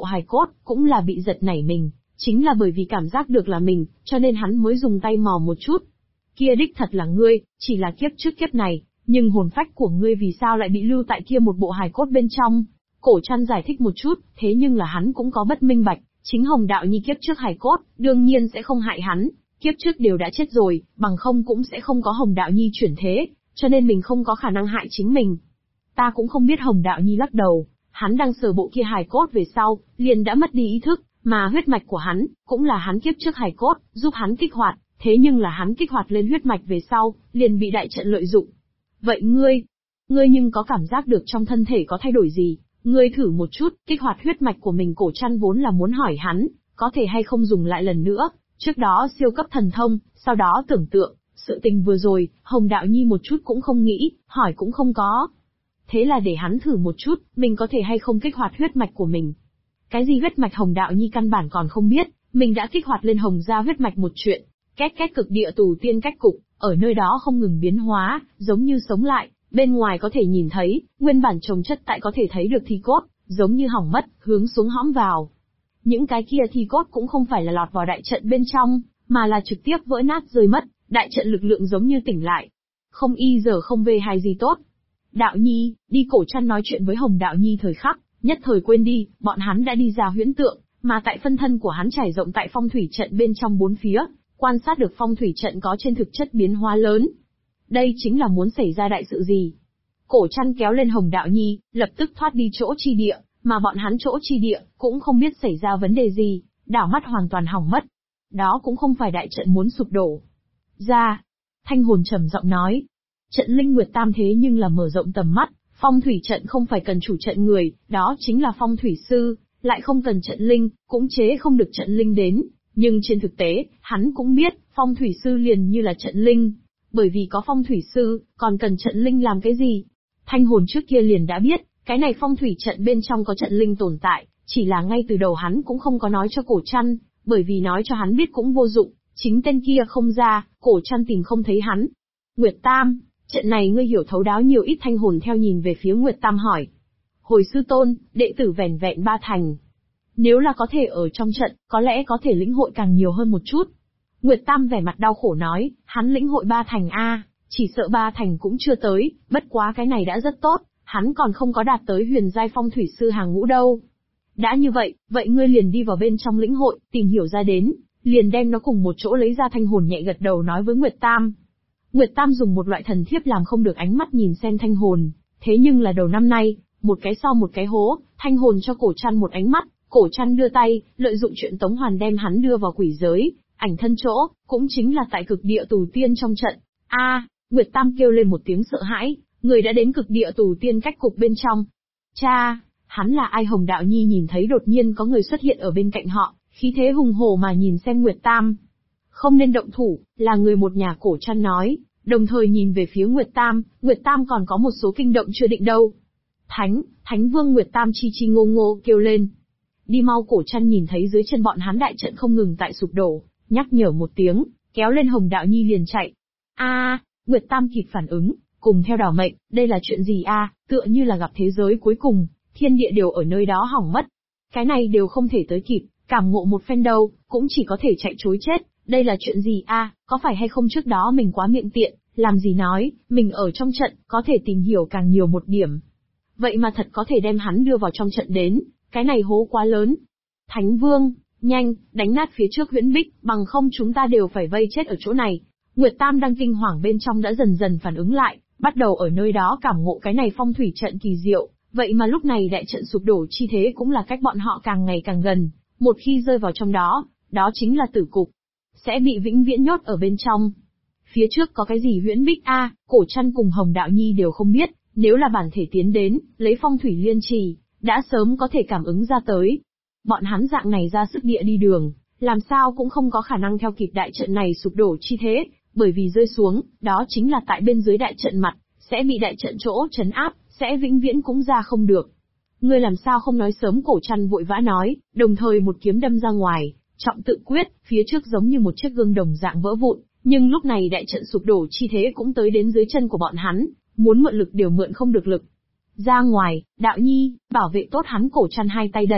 bộ hài cốt, cũng là bị giật nảy mình, chính là bởi vì cảm giác được là mình, cho nên hắn mới dùng tay mò một chút. Kia đích thật là ngươi, chỉ là kiếp trước kiếp này, nhưng hồn phách của ngươi vì sao lại bị lưu tại kia một bộ hài cốt bên trong? Cổ Trăn giải thích một chút, thế nhưng là hắn cũng có bất minh bạch, chính Hồng Đạo Nhi kiếp trước hài cốt, đương nhiên sẽ không hại hắn, kiếp trước đều đã chết rồi, bằng không cũng sẽ không có Hồng Đạo Nhi chuyển thế, cho nên mình không có khả năng hại chính mình. Ta cũng không biết. Hồng Đạo Nhi lắc đầu, hắn đang sờ bộ kia hài cốt về sau, liền đã mất đi ý thức, mà huyết mạch của hắn, cũng là hắn kiếp trước hài cốt, giúp hắn kích hoạt, thế nhưng là hắn kích hoạt lên huyết mạch về sau, liền bị đại trận lợi dụng. Vậy ngươi nhưng có cảm giác được trong thân thể có thay đổi gì? Ngươi thử một chút, kích hoạt huyết mạch của mình. Cổ Trăn vốn là muốn hỏi hắn, có thể hay không dùng lại lần nữa, trước đó siêu cấp thần thông, sau đó tưởng tượng, sự tình vừa rồi, Hồng Đạo Nhi một chút cũng không nghĩ, hỏi cũng không có. Thế là để hắn thử một chút, mình có thể hay không kích hoạt huyết mạch của mình. Cái gì huyết mạch Hồng Đạo Nhi căn bản còn không biết, mình đã kích hoạt lên Hồng gia huyết mạch một chuyện. Két két cực địa tù tiên cách cục, ở nơi đó không ngừng biến hóa, giống như sống lại, bên ngoài có thể nhìn thấy, nguyên bản chồng chất tại có thể thấy được thi cốt, giống như hỏng mất, hướng xuống hõm vào. Những cái kia thi cốt cũng không phải là lọt vào đại trận bên trong, mà là trực tiếp vỡ nát rơi mất, đại trận lực lượng giống như tỉnh lại. Không y giờ không về hay gì tốt. Đạo Nhi, đi. Cổ Trăn nói chuyện với Hồng Đạo Nhi thời khắc, nhất thời quên đi, bọn hắn đã đi ra huyễn tượng, mà tại phân thân của hắn trải rộng tại phong thủy trận bên trong bốn phía, quan sát được phong thủy trận có trên thực chất biến hóa lớn. Đây chính là muốn xảy ra đại sự gì? Cổ Trăn kéo lên Hồng Đạo Nhi, lập tức thoát đi chỗ chi địa, mà bọn hắn chỗ chi địa, cũng không biết xảy ra vấn đề gì, đảo mắt hoàn toàn hỏng mất. Đó cũng không phải đại trận muốn sụp đổ. Ra, Thanh Hồn trầm giọng nói. Trận Linh Nguyệt Tam thế nhưng là mở rộng tầm mắt, phong thủy trận không phải cần chủ trận người, đó chính là phong thủy sư, lại không cần trận linh, cũng chế không được trận linh đến. Nhưng trên thực tế, hắn cũng biết, phong thủy sư liền như là trận linh. Bởi vì có phong thủy sư, còn cần trận linh làm cái gì? Thanh Hồn trước kia liền đã biết, cái này phong thủy trận bên trong có trận linh tồn tại, chỉ là ngay từ đầu hắn cũng không có nói cho Cổ Trăn, bởi vì nói cho hắn biết cũng vô dụng, chính tên kia không ra, Cổ Trăn tìm không thấy hắn. Nguyệt Tam, trận này ngươi hiểu thấu đáo nhiều ít. Thanh Hồn theo nhìn về phía Nguyệt Tam hỏi. Hồi sư tôn, đệ tử vẻn vẹn 3 thành. Nếu là có thể ở trong trận, có lẽ có thể lĩnh hội càng nhiều hơn một chút. Nguyệt Tam vẻ mặt đau khổ nói, hắn lĩnh hội 3 thành a, chỉ sợ 3 thành cũng chưa tới, bất quá cái này đã rất tốt, hắn còn không có đạt tới huyền giai phong thủy sư hàng ngũ đâu. Đã như vậy, vậy ngươi liền đi vào bên trong lĩnh hội, tìm hiểu ra đến, liền đem nó cùng một chỗ lấy ra. Thanh Hồn nhẹ gật đầu nói với Nguyệt Tam. Nguyệt Tam dùng một loại thần thiếp làm không được ánh mắt nhìn xem Thanh Hồn, thế nhưng là đầu năm nay, một cái sau một cái hố, Thanh Hồn cho Cổ Trăn một ánh mắt, Cổ Trăn đưa tay, lợi dụng chuyện tống hoàn đem hắn đưa vào quỷ giới, ảnh thân chỗ, cũng chính là tại cực địa tù tiên trong trận. A, Nguyệt Tam kêu lên một tiếng sợ hãi, người đã đến cực địa tù tiên cách cục bên trong. Cha, hắn là ai? Hồng Đạo Nhi nhìn thấy đột nhiên có người xuất hiện ở bên cạnh họ, khí thế hùng hổ mà nhìn xem Nguyệt Tam. Không nên động thủ, là người một nhà. Cổ Trăn nói, đồng thời nhìn về phía Nguyệt Tam còn có một số kinh động chưa định đâu. Thánh Vương. Nguyệt Tam chi chi ngô ngô kêu lên. Đi mau. Cổ Trăn nhìn thấy dưới chân bọn hắn đại trận không ngừng tại sụp đổ, nhắc nhở một tiếng, kéo lên Hồng Đạo Nhi liền chạy. Nguyệt Tam kịp phản ứng, cùng theo đảo mệnh, đây là chuyện gì tựa như là gặp thế giới cuối cùng, thiên địa đều ở nơi đó hỏng mất. Cái này đều không thể tới kịp, cảm ngộ một phen đâu, cũng chỉ có thể chạy trối chết. Đây là chuyện gì có phải hay không trước đó mình quá miệng tiện, làm gì nói, mình ở trong trận, có thể tìm hiểu càng nhiều một điểm. Vậy mà thật có thể đem hắn đưa vào trong trận đến, cái này hố quá lớn. Thánh Vương, nhanh, đánh nát phía trước huyễn bích, bằng không chúng ta đều phải vây chết ở chỗ này. Nguyệt Tam đang kinh hoàng bên trong đã dần dần phản ứng lại, bắt đầu ở nơi đó cảm ngộ cái này phong thủy trận kỳ diệu, vậy mà lúc này đại trận sụp đổ chi thế cũng là cách bọn họ càng ngày càng gần, một khi rơi vào trong đó, đó chính là tử cục, sẽ bị vĩnh viễn nhốt ở bên trong. Phía trước có cái gì huyễn bích Cổ Trăn cùng Hồng Đạo Nhi đều không biết, nếu là bản thể tiến đến, lấy phong thủy liên trì, đã sớm có thể cảm ứng ra tới. Bọn hắn dạng này ra sức địa đi đường, làm sao cũng không có khả năng theo kịp đại trận này sụp đổ chi thế, bởi vì rơi xuống, đó chính là tại bên dưới đại trận mặt, sẽ bị đại trận chỗ trấn áp, sẽ vĩnh viễn cũng ra không được. Ngươi làm sao không nói sớm? Cổ Trăn vội vã nói, đồng thời một kiếm đâm ra ngoài, trọng tự quyết, phía trước giống như một chiếc gương đồng dạng vỡ vụn, nhưng lúc này đại trận sụp đổ chi thế cũng tới đến dưới chân của bọn hắn, muốn mượn lực đều mượn không được lực. Ra ngoài, Đạo Nhi, bảo vệ tốt hắn. Cổ Trăn hai tay đẩy,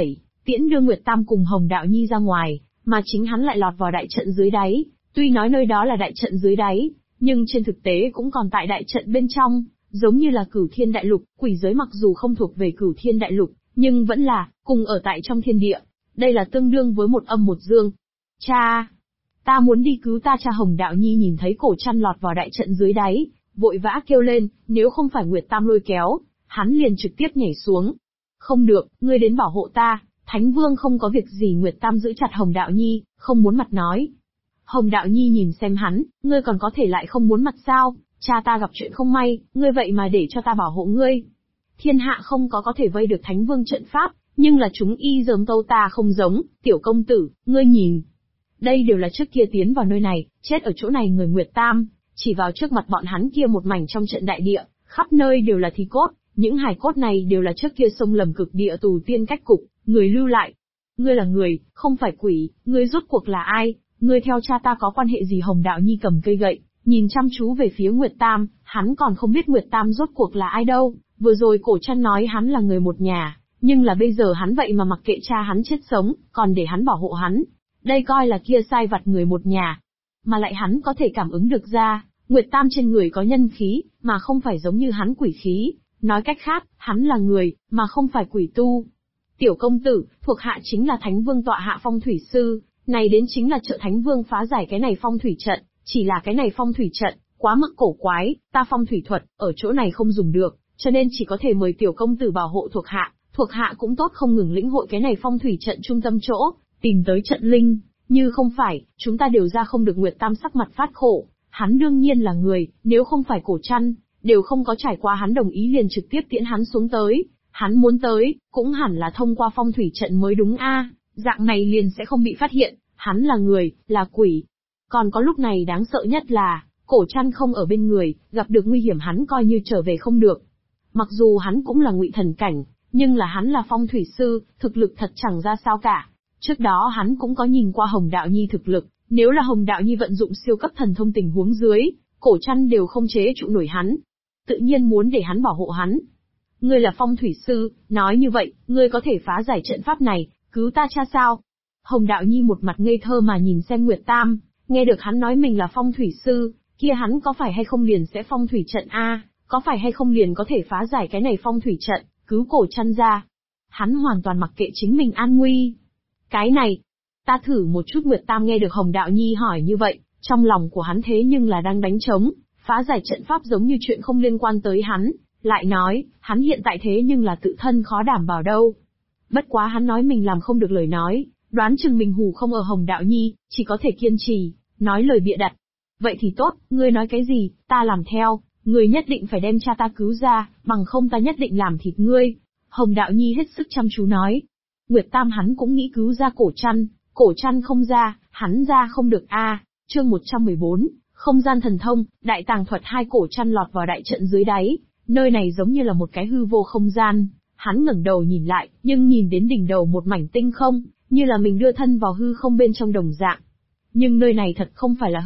tiễn đưa Nguyệt Tam cùng Hồng Đạo Nhi ra ngoài, mà chính hắn lại lọt vào đại trận dưới đáy. Tuy nói nơi đó là đại trận dưới đáy, nhưng trên thực tế cũng còn tại đại trận bên trong, giống như là Cửu Thiên Đại Lục, quỷ giới mặc dù không thuộc về Cửu Thiên Đại Lục, nhưng vẫn là cùng ở tại trong thiên địa. Đây là tương đương với một âm một dương. Cha! Ta muốn đi cứu ta cha. Hồng Đạo Nhi nhìn thấy cổ chăn lọt vào đại trận dưới đáy, vội vã kêu lên, nếu không phải Nguyệt Tam lôi kéo, hắn liền trực tiếp nhảy xuống. Không được, ngươi đến bảo hộ ta, Thánh Vương không có việc gì. Nguyệt Tam giữ chặt Hồng Đạo Nhi, không muốn mặt nói. Hồng Đạo Nhi nhìn xem hắn, ngươi còn có thể lại không muốn mặt sao? Cha ta gặp chuyện không may, ngươi vậy mà để cho ta bảo hộ ngươi. Thiên hạ không có thể vây được Thánh Vương trận pháp, nhưng là chúng y dớm tâu ta không giống. Tiểu công tử, ngươi nhìn. Đây đều là trước kia tiến vào nơi này, chết ở chỗ này người Nguyệt Tam, chỉ vào trước mặt bọn hắn kia một mảnh trong trận đại địa, khắp nơi đều là thi cốt, những hài cốt này đều là trước kia xông lầm cực địa tù tiên cách cục, người lưu lại. Ngươi là người, không phải quỷ, ngươi rốt cuộc là ai, ngươi theo cha ta có quan hệ gì? Hồng Đạo Nhi cầm cây gậy, nhìn chăm chú về phía Nguyệt Tam, hắn còn không biết Nguyệt Tam rốt cuộc là ai đâu, vừa rồi cổ chăn nói hắn là người một nhà, nhưng là bây giờ hắn vậy mà mặc kệ cha hắn chết sống, còn để hắn bảo hộ hắn. Đây coi là kia sai vặt người một nhà. Mà lại hắn có thể cảm ứng được ra, Nguyệt Tam trên người có nhân khí, mà không phải giống như hắn quỷ khí. Nói cách khác, hắn là người, mà không phải quỷ tu. Tiểu công tử, thuộc hạ chính là Thánh Vương tọa hạ phong thủy sư, này đến chính là trợ Thánh Vương phá giải cái này phong thủy trận, chỉ là cái này phong thủy trận, quá mức cổ quái, ta phong thủy thuật, ở chỗ này không dùng được, cho nên chỉ có thể mời tiểu công tử bảo hộ thuộc hạ cũng tốt không ngừng lĩnh hội cái này phong thủy trận trung tâm chỗ, tìm tới trận linh, như không phải, chúng ta đều ra không được. Nguyệt Tam sắc mặt phát khổ, hắn đương nhiên là người, nếu không phải cổ chăn, đều không có trải qua hắn đồng ý liền trực tiếp tiễn hắn xuống tới, hắn muốn tới, cũng hẳn là thông qua phong thủy trận mới đúng a, dạng này liền sẽ không bị phát hiện, hắn là người, là quỷ. Còn có lúc này đáng sợ nhất là, cổ chăn không ở bên người, gặp được nguy hiểm hắn coi như trở về không được. Mặc dù hắn cũng là ngụy thần cảnh, nhưng là hắn là phong thủy sư, thực lực thật chẳng ra sao cả. Trước đó hắn cũng có nhìn qua Hồng Đạo Nhi thực lực, nếu là Hồng Đạo Nhi vận dụng siêu cấp thần thông tình huống dưới, cổ chăn đều không chế trụ nổi hắn. Tự nhiên muốn để hắn bảo hộ hắn. Ngươi là phong thủy sư, nói như vậy, ngươi có thể phá giải trận pháp này, cứu ta cha sao? Hồng Đạo Nhi một mặt ngây thơ mà nhìn xem Nguyệt Tam, nghe được hắn nói mình là phong thủy sư, kia hắn có phải hay không liền sẽ phong thủy trận a, có phải hay không liền có thể phá giải cái này phong thủy trận, cứu cổ chăn ra. Hắn hoàn toàn mặc kệ chính mình an nguy. Cái này, ta thử một chút. Nguyệt Tam nghe được Hồng Đạo Nhi hỏi như vậy, trong lòng của hắn thế nhưng là đang đánh trống, phá giải trận pháp giống như chuyện không liên quan tới hắn, lại nói, hắn hiện tại thế nhưng là tự thân khó đảm bảo đâu. Bất quá hắn nói mình làm không được lời nói, đoán chừng mình hù không ở Hồng Đạo Nhi, chỉ có thể kiên trì, nói lời bịa đặt. Vậy thì tốt, ngươi nói cái gì, ta làm theo, ngươi nhất định phải đem cha ta cứu ra, bằng không ta nhất định làm thịt ngươi. Hồng Đạo Nhi hết sức chăm chú nói. Nguyệt Tam hắn cũng nghĩ cứu ra cổ chăn không ra, hắn ra không được a. Chương 114, không gian thần thông, đại tàng thuật. Hai cổ chăn lọt vào đại trận dưới đáy, nơi này giống như là một cái hư vô không gian. Hắn ngẩng đầu nhìn lại, nhưng nhìn đến đỉnh đầu một mảnh tinh không, như là mình đưa thân vào hư không bên trong đồng dạng. Nhưng nơi này thật không phải là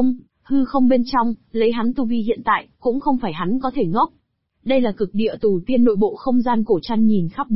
hư không bên trong, lấy hắn tu vi hiện tại, cũng không phải hắn có thể ngốc. Đây là cực địa tù tiên nội bộ không gian. Cổ chăn nhìn khắp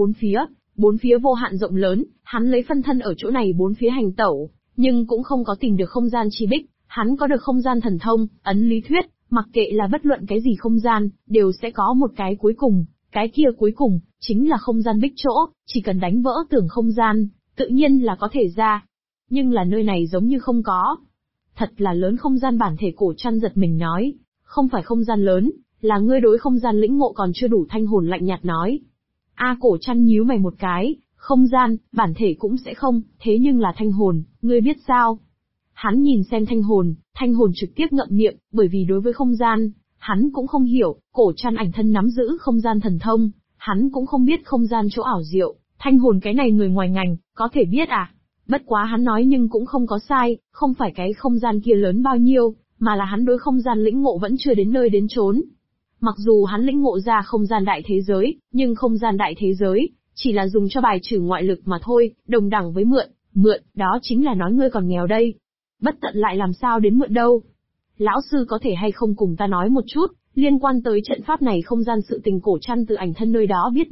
bốn phía vô hạn rộng lớn, hắn lấy phân thân ở chỗ này bốn phía hành tẩu, nhưng cũng không có tìm được không gian chi bích. Hắn có được không gian thần thông, ấn lý thuyết, mặc kệ là bất luận cái gì không gian, đều sẽ có một cái cuối cùng, cái kia cuối cùng, chính là không gian bích chỗ, chỉ cần đánh vỡ tường không gian, tự nhiên là có thể ra. Nhưng là nơi này giống như không có. Thật là lớn không gian. Bản thể cổ chăn giật mình nói, không phải không gian lớn, là ngươi đối không gian lĩnh ngộ còn chưa đủ. Thanh hồn lạnh nhạt nói. Cổ chăn nhíu mày một cái, không gian, bản thể cũng sẽ không, thế nhưng là thanh hồn, ngươi biết sao? Hắn nhìn xem thanh hồn trực tiếp ngậm miệng, bởi vì đối với không gian, hắn cũng không hiểu. Cổ chăn ảnh thân nắm giữ không gian thần thông, hắn cũng không biết không gian chỗ ảo diệu, thanh hồn cái này người ngoài ngành, có thể biết à? Bất quá hắn nói nhưng cũng không có sai, không phải cái không gian kia lớn bao nhiêu, mà là hắn đối không gian lĩnh ngộ vẫn chưa đến nơi đến chốn. Mặc dù hắn lĩnh ngộ ra không gian đại thế giới, nhưng không gian đại thế giới, chỉ là dùng cho bài trừ ngoại lực mà thôi, đồng đẳng với mượn, đó chính là nói ngươi còn nghèo đây. Bất tận lại làm sao đến mượn đâu. Lão sư có thể hay không cùng ta nói một chút, liên quan tới trận pháp này không gian sự tình. Cổ chăn từ ảnh thân nơi đó biết được,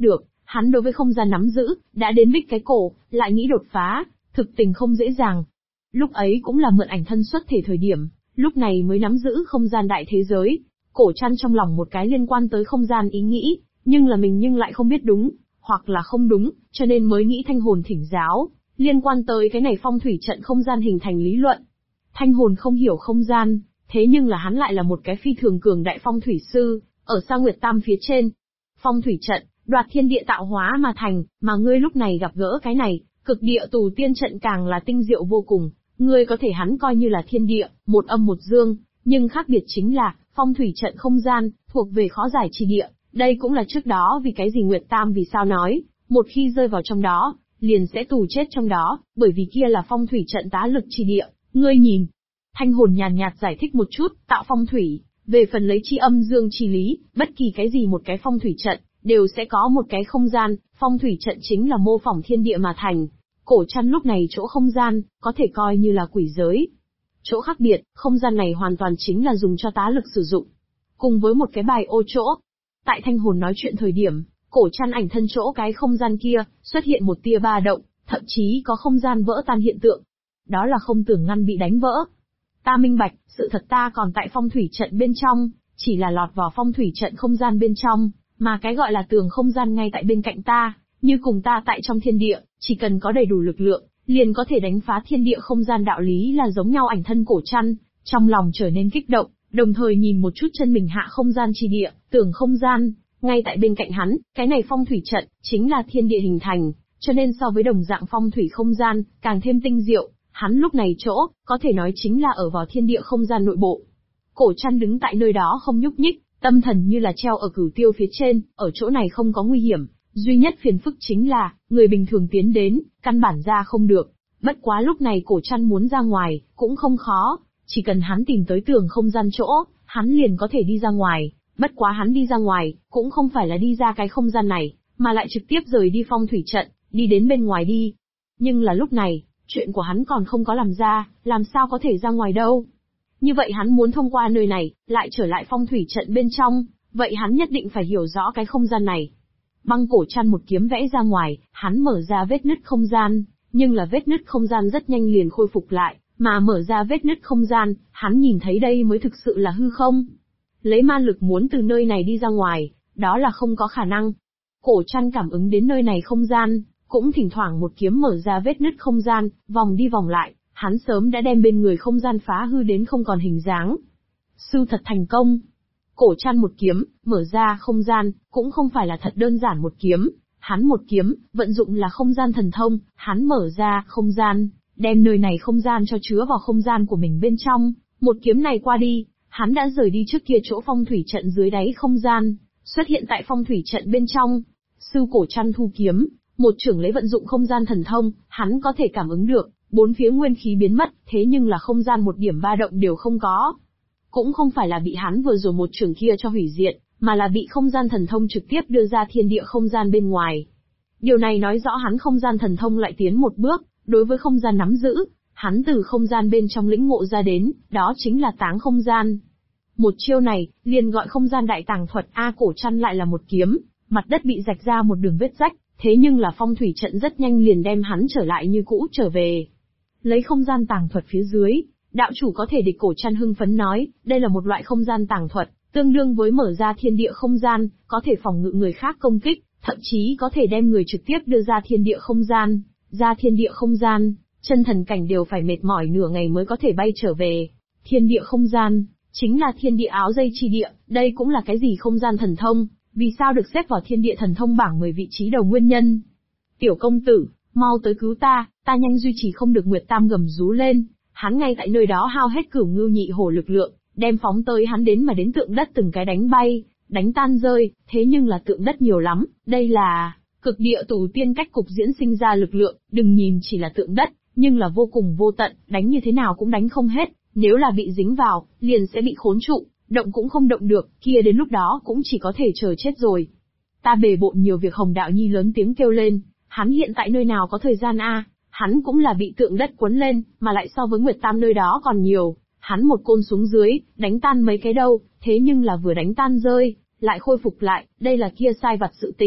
Hắn đối với không gian nắm giữ, đã đến bích cái cổ, lại nghĩ đột phá, thực tình không dễ dàng. Lúc ấy cũng là mượn ảnh thân xuất thể thời điểm, lúc này mới nắm giữ không gian đại thế giới. Cổ Trăn trong lòng một cái liên quan tới không gian ý nghĩ, nhưng là mình lại không biết đúng, hoặc là không đúng, cho nên mới nghĩ Thanh Hồn thỉnh giáo, liên quan tới cái này phong thủy trận không gian hình thành lý luận. Thanh Hồn không hiểu không gian, thế nhưng là hắn lại là một cái phi thường cường đại phong thủy sư, ở Sa Nguyệt Tam phía trên. Phong thủy trận, đoạt thiên địa tạo hóa mà thành, mà ngươi lúc này gặp gỡ cái này, cực địa tù tiên trận càng là tinh diệu vô cùng, ngươi có thể hắn coi như là thiên địa, một âm một dương, nhưng khác biệt chính là, phong thủy trận không gian, thuộc về khó giải chi địa, đây cũng là trước đó vì cái gì Nguyệt Tam vì sao nói, một khi rơi vào trong đó, liền sẽ tù chết trong đó, bởi vì kia là phong thủy trận tá lực chi địa, ngươi nhìn. Thanh Hồn nhàn nhạt giải thích một chút, tạo phong thủy, về phần lấy chi âm dương chi lý, bất kỳ cái gì một cái phong thủy trận, đều sẽ có một cái không gian, phong thủy trận chính là mô phỏng thiên địa mà thành. Cổ Trăn lúc này chỗ không gian, có thể coi như là quỷ giới. Chỗ khác biệt, không gian này hoàn toàn chính là dùng cho tá lực sử dụng. Cùng với một cái bài ô chỗ. Tại Thanh Hồn nói chuyện thời điểm, Cổ Trăn ảnh thân chỗ cái không gian kia, xuất hiện một tia ba động, thậm chí có không gian vỡ tan hiện tượng. Đó là không tưởng ngăn bị đánh vỡ. Ta minh bạch, sự thật ta còn tại phong thủy trận bên trong, chỉ là lọt vào phong thủy trận không gian bên trong, mà cái gọi là tường không gian ngay tại bên cạnh ta, như cùng ta tại trong thiên địa, chỉ cần có đầy đủ lực lượng, liền có thể đánh phá thiên địa không gian đạo lý là giống nhau. Ảnh thân Cổ Trăn, trong lòng trở nên kích động, đồng thời nhìn một chút chân mình hạ không gian chi địa, tường không gian, ngay tại bên cạnh hắn, cái này phong thủy trận, chính là thiên địa hình thành, cho nên so với đồng dạng phong thủy không gian, càng thêm tinh diệu. Hắn lúc này chỗ, có thể nói chính là ở vào thiên địa không gian nội bộ. Cổ Trăn đứng tại nơi đó không nhúc nhích, tâm thần như là treo ở cửu tiêu phía trên, ở chỗ này không có nguy hiểm, duy nhất phiền phức chính là, người bình thường tiến đến, căn bản ra không được. Bất quá lúc này Cổ Trăn muốn ra ngoài, cũng không khó, chỉ cần hắn tìm tới tường không gian chỗ, hắn liền có thể đi ra ngoài. Bất quá hắn đi ra ngoài, cũng không phải là đi ra cái không gian này, mà lại trực tiếp rời đi phong thủy trận, đi đến bên ngoài đi. Nhưng là lúc này, chuyện của hắn còn không có làm ra, làm sao có thể ra ngoài đâu. Như vậy hắn muốn thông qua nơi này, lại trở lại phong thủy trận bên trong, vậy hắn nhất định phải hiểu rõ cái không gian này. Băng Cổ Trăn một kiếm vẽ ra ngoài, hắn mở ra vết nứt không gian, nhưng là vết nứt không gian rất nhanh liền khôi phục lại, mà mở ra vết nứt không gian, hắn nhìn thấy đây mới thực sự là hư không. Lấy ma lực muốn từ nơi này đi ra ngoài, đó là không có khả năng. Cổ Trăn cảm ứng đến nơi này không gian, cũng thỉnh thoảng một kiếm mở ra vết nứt không gian, vòng đi vòng lại, hắn sớm đã đem bên người không gian phá hư đến không còn hình dáng. Sư thật thành công. Cổ Trăn một kiếm, mở ra không gian, cũng không phải là thật đơn giản một kiếm. Hắn một kiếm, vận dụng là không gian thần thông, hắn mở ra không gian, đem nơi này không gian cho chứa vào không gian của mình bên trong. Một kiếm này qua đi, hắn đã rời đi trước kia chỗ phong thủy trận dưới đáy không gian, xuất hiện tại phong thủy trận bên trong. Sư Cổ Trăn thu kiếm, một chưởng lấy vận dụng không gian thần thông, hắn có thể cảm ứng được, bốn phía nguyên khí biến mất, thế nhưng là không gian một điểm ba động đều không có. Cũng không phải là bị hắn vừa rồi một chưởng kia cho hủy diệt, mà là bị không gian thần thông trực tiếp đưa ra thiên địa không gian bên ngoài. Điều này nói rõ hắn không gian thần thông lại tiến một bước, đối với không gian nắm giữ, hắn từ không gian bên trong lĩnh ngộ ra đến, đó chính là táng không gian. Một chiêu này, liền gọi không gian đại tàng thuật. Cổ Trăn lại là một kiếm, mặt đất bị rạch ra một đường vết rách, thế nhưng là phong thủy trận rất nhanh liền đem hắn trở lại như cũ trở về. Lấy không gian tàng thuật phía dưới, đạo chủ có thể địch. Cổ Trăn hưng phấn nói, đây là một loại không gian tàng thuật, tương đương với mở ra thiên địa không gian, có thể phòng ngự người khác công kích, thậm chí có thể đem người trực tiếp đưa ra thiên địa không gian. Ra thiên địa không gian, chân thần cảnh đều phải mệt mỏi nửa ngày mới có thể bay trở về. Thiên địa không gian, chính là thiên địa áo dây chi địa, đây cũng là cái gì không gian thần thông, vì sao được xếp vào thiên địa thần thông bảng 10 vị trí đầu nguyên nhân. Tiểu công tử, mau tới cứu ta nhanh duy trì không được. Nguyệt Tam gầm rú lên, hắn ngay tại nơi đó hao hết Cửu Ngưu Nhị Hổ lực lượng, đem phóng tới hắn đến mà đến tượng đất từng cái đánh bay, đánh tan rơi, thế nhưng là tượng đất nhiều lắm, đây là cực địa tù tiên cách cục diễn sinh ra lực lượng, đừng nhìn chỉ là tượng đất, nhưng là vô cùng vô tận, đánh như thế nào cũng đánh không hết, nếu là bị dính vào, liền sẽ bị khốn trụ, động cũng không động được, kia đến lúc đó cũng chỉ có thể chờ chết rồi. Ta bề bộn nhiều việc. Hồng Đạo Nhi lớn tiếng kêu lên, hắn hiện tại nơi nào có thời gian hắn cũng là bị tượng đất cuốn lên, mà lại so với Nguyệt Tam nơi đó còn nhiều, hắn một côn xuống dưới, đánh tan mấy cái đâu, thế nhưng là vừa đánh tan rơi, lại khôi phục lại, đây là kia sai vặt sự tình,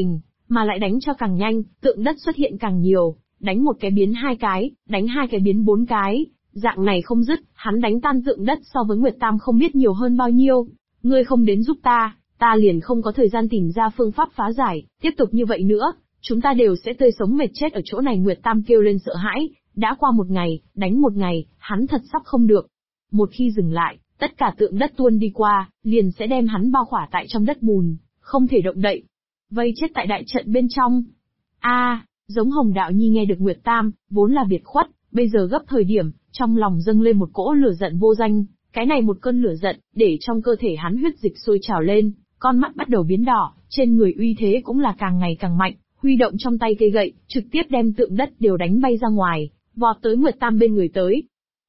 mà lại đánh cho càng nhanh, tượng đất xuất hiện càng nhiều, đánh một cái biến hai cái, đánh hai cái biến bốn cái, dạng này không dứt, hắn đánh tan tượng đất so với Nguyệt Tam không biết nhiều hơn bao nhiêu. Ngươi không đến giúp ta liền không có thời gian tìm ra phương pháp phá giải, tiếp tục như vậy nữa, chúng ta đều sẽ tươi sống mệt chết ở chỗ này. Nguyệt Tam kêu lên sợ hãi, đã qua một ngày, đánh một ngày, hắn thật sắp không được. Một khi dừng lại, tất cả tượng đất tuôn đi qua, liền sẽ đem hắn bao khỏa tại trong đất bùn, không thể động đậy. Vây chết tại đại trận bên trong. Giống Hồng Đạo Nhi nghe được Nguyệt Tam, vốn là biệt khuất, bây giờ gấp thời điểm, trong lòng dâng lên một cỗ lửa giận vô danh, cái này một cơn lửa giận, để trong cơ thể hắn huyết dịch sôi trào lên, con mắt bắt đầu biến đỏ, trên người uy thế cũng là càng ngày càng mạnh, huy động trong tay cây gậy, trực tiếp đem tượng đất đều đánh bay ra ngoài, vọt tới Nguyệt Tam bên người tới.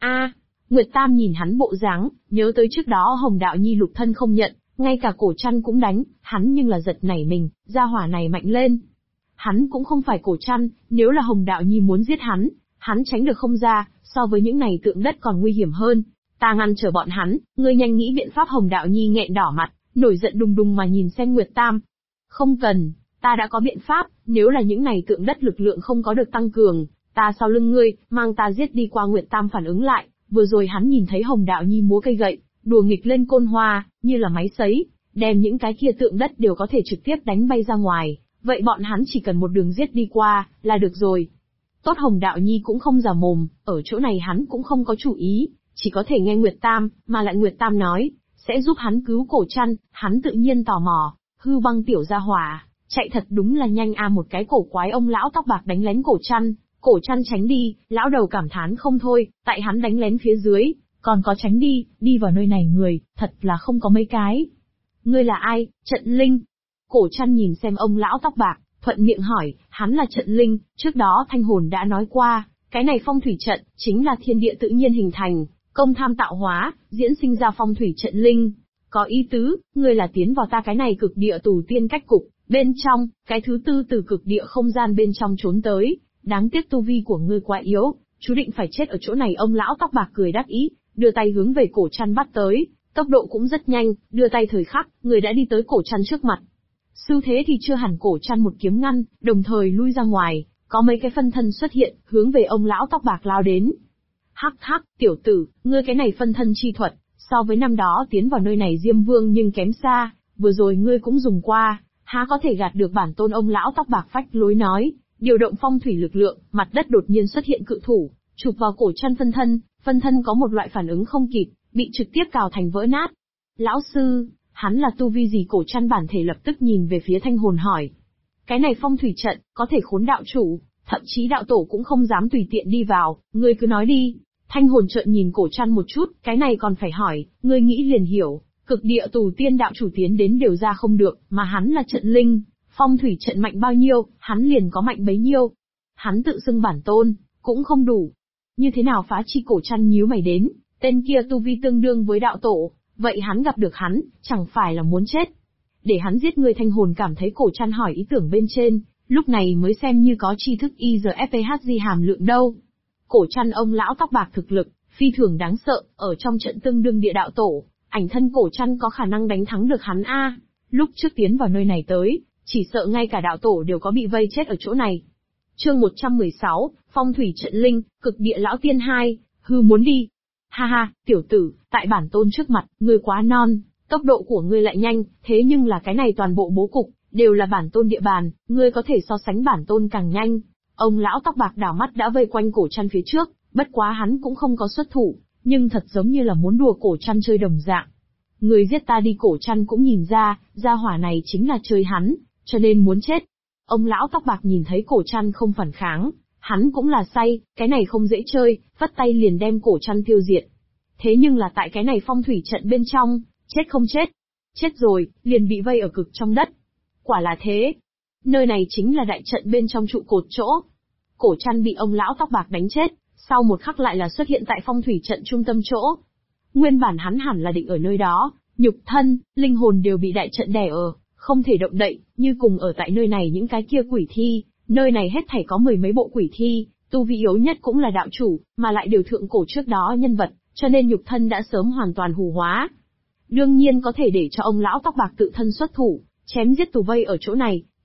Nguyệt Tam nhìn hắn bộ dáng, nhớ tới trước đó Hồng Đạo Nhi lục thân không nhận, ngay cả cổ chăn cũng đánh, hắn nhưng là giật nảy mình, gia hỏa này mạnh lên. Hắn cũng không phải cổ chăn, nếu là Hồng Đạo Nhi muốn giết hắn tránh được không ra, so với những này tượng đất còn nguy hiểm hơn. Ta ngăn trở bọn hắn, ngươi nhanh nghĩ biện pháp. Hồng Đạo Nhi nghẹn đỏ mặt, nổi giận đùng đùng mà nhìn xem Nguyệt Tam. Không cần, ta đã có biện pháp, nếu là những này tượng đất lực lượng không có được tăng cường, ta sau lưng ngươi, mang ta giết đi qua. Nguyệt Tam phản ứng lại, vừa rồi hắn nhìn thấy Hồng Đạo Nhi múa cây gậy, đùa nghịch lên côn hoa, như là máy sấy, đem những cái kia tượng đất đều có thể trực tiếp đánh bay ra ngoài, vậy bọn hắn chỉ cần một đường giết đi qua, là được rồi. Tốt, Hồng Đạo Nhi cũng không giả mồm, ở chỗ này hắn cũng không có chủ ý, chỉ có thể nghe Nguyệt Tam, mà lại Nguyệt Tam nói, sẽ giúp hắn cứu cổ chăn, hắn tự nhiên tò mò, hư băng tiểu gia hỏa, chạy thật đúng là nhanh một cái cổ quái ông lão tóc bạc đánh lén cổ chăn tránh đi, lão đầu cảm thán không thôi, tại hắn đánh lén phía dưới, còn có tránh đi vào nơi này người, thật là không có mấy cái. Ngươi là ai, Trận Linh? Cổ chăn nhìn xem ông lão tóc bạc, thuận miệng hỏi, hắn là Trận Linh, trước đó Thanh Hồn đã nói qua, cái này phong thủy trận, chính là thiên địa tự nhiên hình thành, công tham tạo hóa, diễn sinh ra phong thủy trận linh. Có ý tứ, ngươi là tiến vào ta cái này cực địa tù tiên cách cục, bên trong, cái thứ tư từ cực địa không gian bên trong trốn tới, đáng tiếc tu vi của ngươi quá yếu, chú định phải chết ở chỗ này. Ông lão tóc bạc cười đắc ý, đưa tay hướng về cổ chăn bắt tới, tốc độ cũng rất nhanh, đưa tay thời khắc, người đã đi tới cổ chăn trước mặt. Sư thế thì chưa hẳn, cổ chăn một kiếm ngăn, đồng thời lui ra ngoài, có mấy cái phân thân xuất hiện, hướng về ông lão tóc bạc lao đến. Hắc hắc, tiểu tử, ngươi cái này phân thân chi thuật, so với năm đó tiến vào nơi này Diêm Vương nhưng kém xa, vừa rồi ngươi cũng dùng qua, há có thể gạt được bản tôn. Ông lão tóc bạc phách lối nói, điều động phong thủy lực lượng, mặt đất đột nhiên xuất hiện cự thủ, chụp vào cổ chân phân thân có một loại phản ứng không kịp, bị trực tiếp cào thành vỡ nát. Lão sư, hắn là tu vi gì? Cổ chăn bản thể lập tức nhìn về phía Thanh Hồn hỏi. Cái này phong thủy trận, có thể khốn đạo chủ, thậm chí đạo tổ cũng không dám tùy tiện đi vào, ngươi cứ nói đi. Thanh Hồn trợn nhìn cổ chăn một chút, cái này còn phải hỏi, ngươi nghĩ liền hiểu, cực địa tù tiên đạo chủ tiến đến đều ra không được, mà hắn là trận linh, phong thủy trận mạnh bao nhiêu, hắn liền có mạnh bấy nhiêu. Hắn tự xưng bản tôn, cũng không đủ. Như thế nào phá chi? Cổ chăn nhíu mày đến, tên kia tu vi tương đương với đạo tổ, vậy hắn gặp được hắn, chẳng phải là muốn chết. Để hắn giết ngươi. Thanh Hồn cảm thấy cổ chăn hỏi ý tưởng bên trên, lúc này mới xem như có tri thức IGFPHG hàm lượng đâu. Cổ chăn ông lão tóc bạc thực lực, phi thường đáng sợ, ở trong trận tương đương địa đạo tổ, ảnh thân cổ chăn có khả năng đánh thắng được hắn a. Lúc trước tiến vào nơi này tới, chỉ sợ ngay cả đạo tổ đều có bị vây chết ở chỗ này. Chương 116, Phong thủy trận linh, cực địa lão tiên 2, hư muốn đi. Ha ha, tiểu tử, tại bản tôn trước mặt, ngươi quá non, tốc độ của ngươi lại nhanh, thế nhưng là cái này toàn bộ bố cục, đều là bản tôn địa bàn, ngươi có thể so sánh bản tôn càng nhanh. Ông lão tóc bạc đảo mắt đã vây quanh cổ chăn phía trước, bất quá hắn cũng không có xuất thủ, nhưng thật giống như là muốn đùa cổ chăn chơi đồng dạng. Người giết ta đi. Cổ chăn cũng nhìn ra, gia hỏa này chính là chơi hắn, cho nên muốn chết. Ông lão tóc bạc nhìn thấy cổ chăn không phản kháng, hắn cũng là say, cái này không dễ chơi, vắt tay liền đem cổ chăn tiêu diệt. Thế nhưng là tại cái này phong thủy trận bên trong, chết không chết. Chết rồi, liền bị vây ở cực trong đất. Quả là thế. Nơi này chính là đại trận bên trong trụ cột chỗ. Cổ chăn bị ông lão tóc bạc đánh chết, sau một khắc lại là xuất hiện tại phong thủy trận trung tâm chỗ. Nguyên bản hắn hẳn là định ở nơi đó, nhục thân, linh hồn đều bị đại trận đè ở, không thể động đậy, như cùng ở tại nơi này những cái kia quỷ thi, nơi này hết thảy có mười mấy bộ quỷ thi, tu vi yếu nhất cũng là đạo chủ, mà lại đều thượng cổ trước đó nhân vật, cho nên nhục thân đã sớm hoàn toàn hủ hóa. Đương nhiên có thể để cho ông lão tóc bạc tự thân xuất thủ, chém giết tù vây ở chỗ này,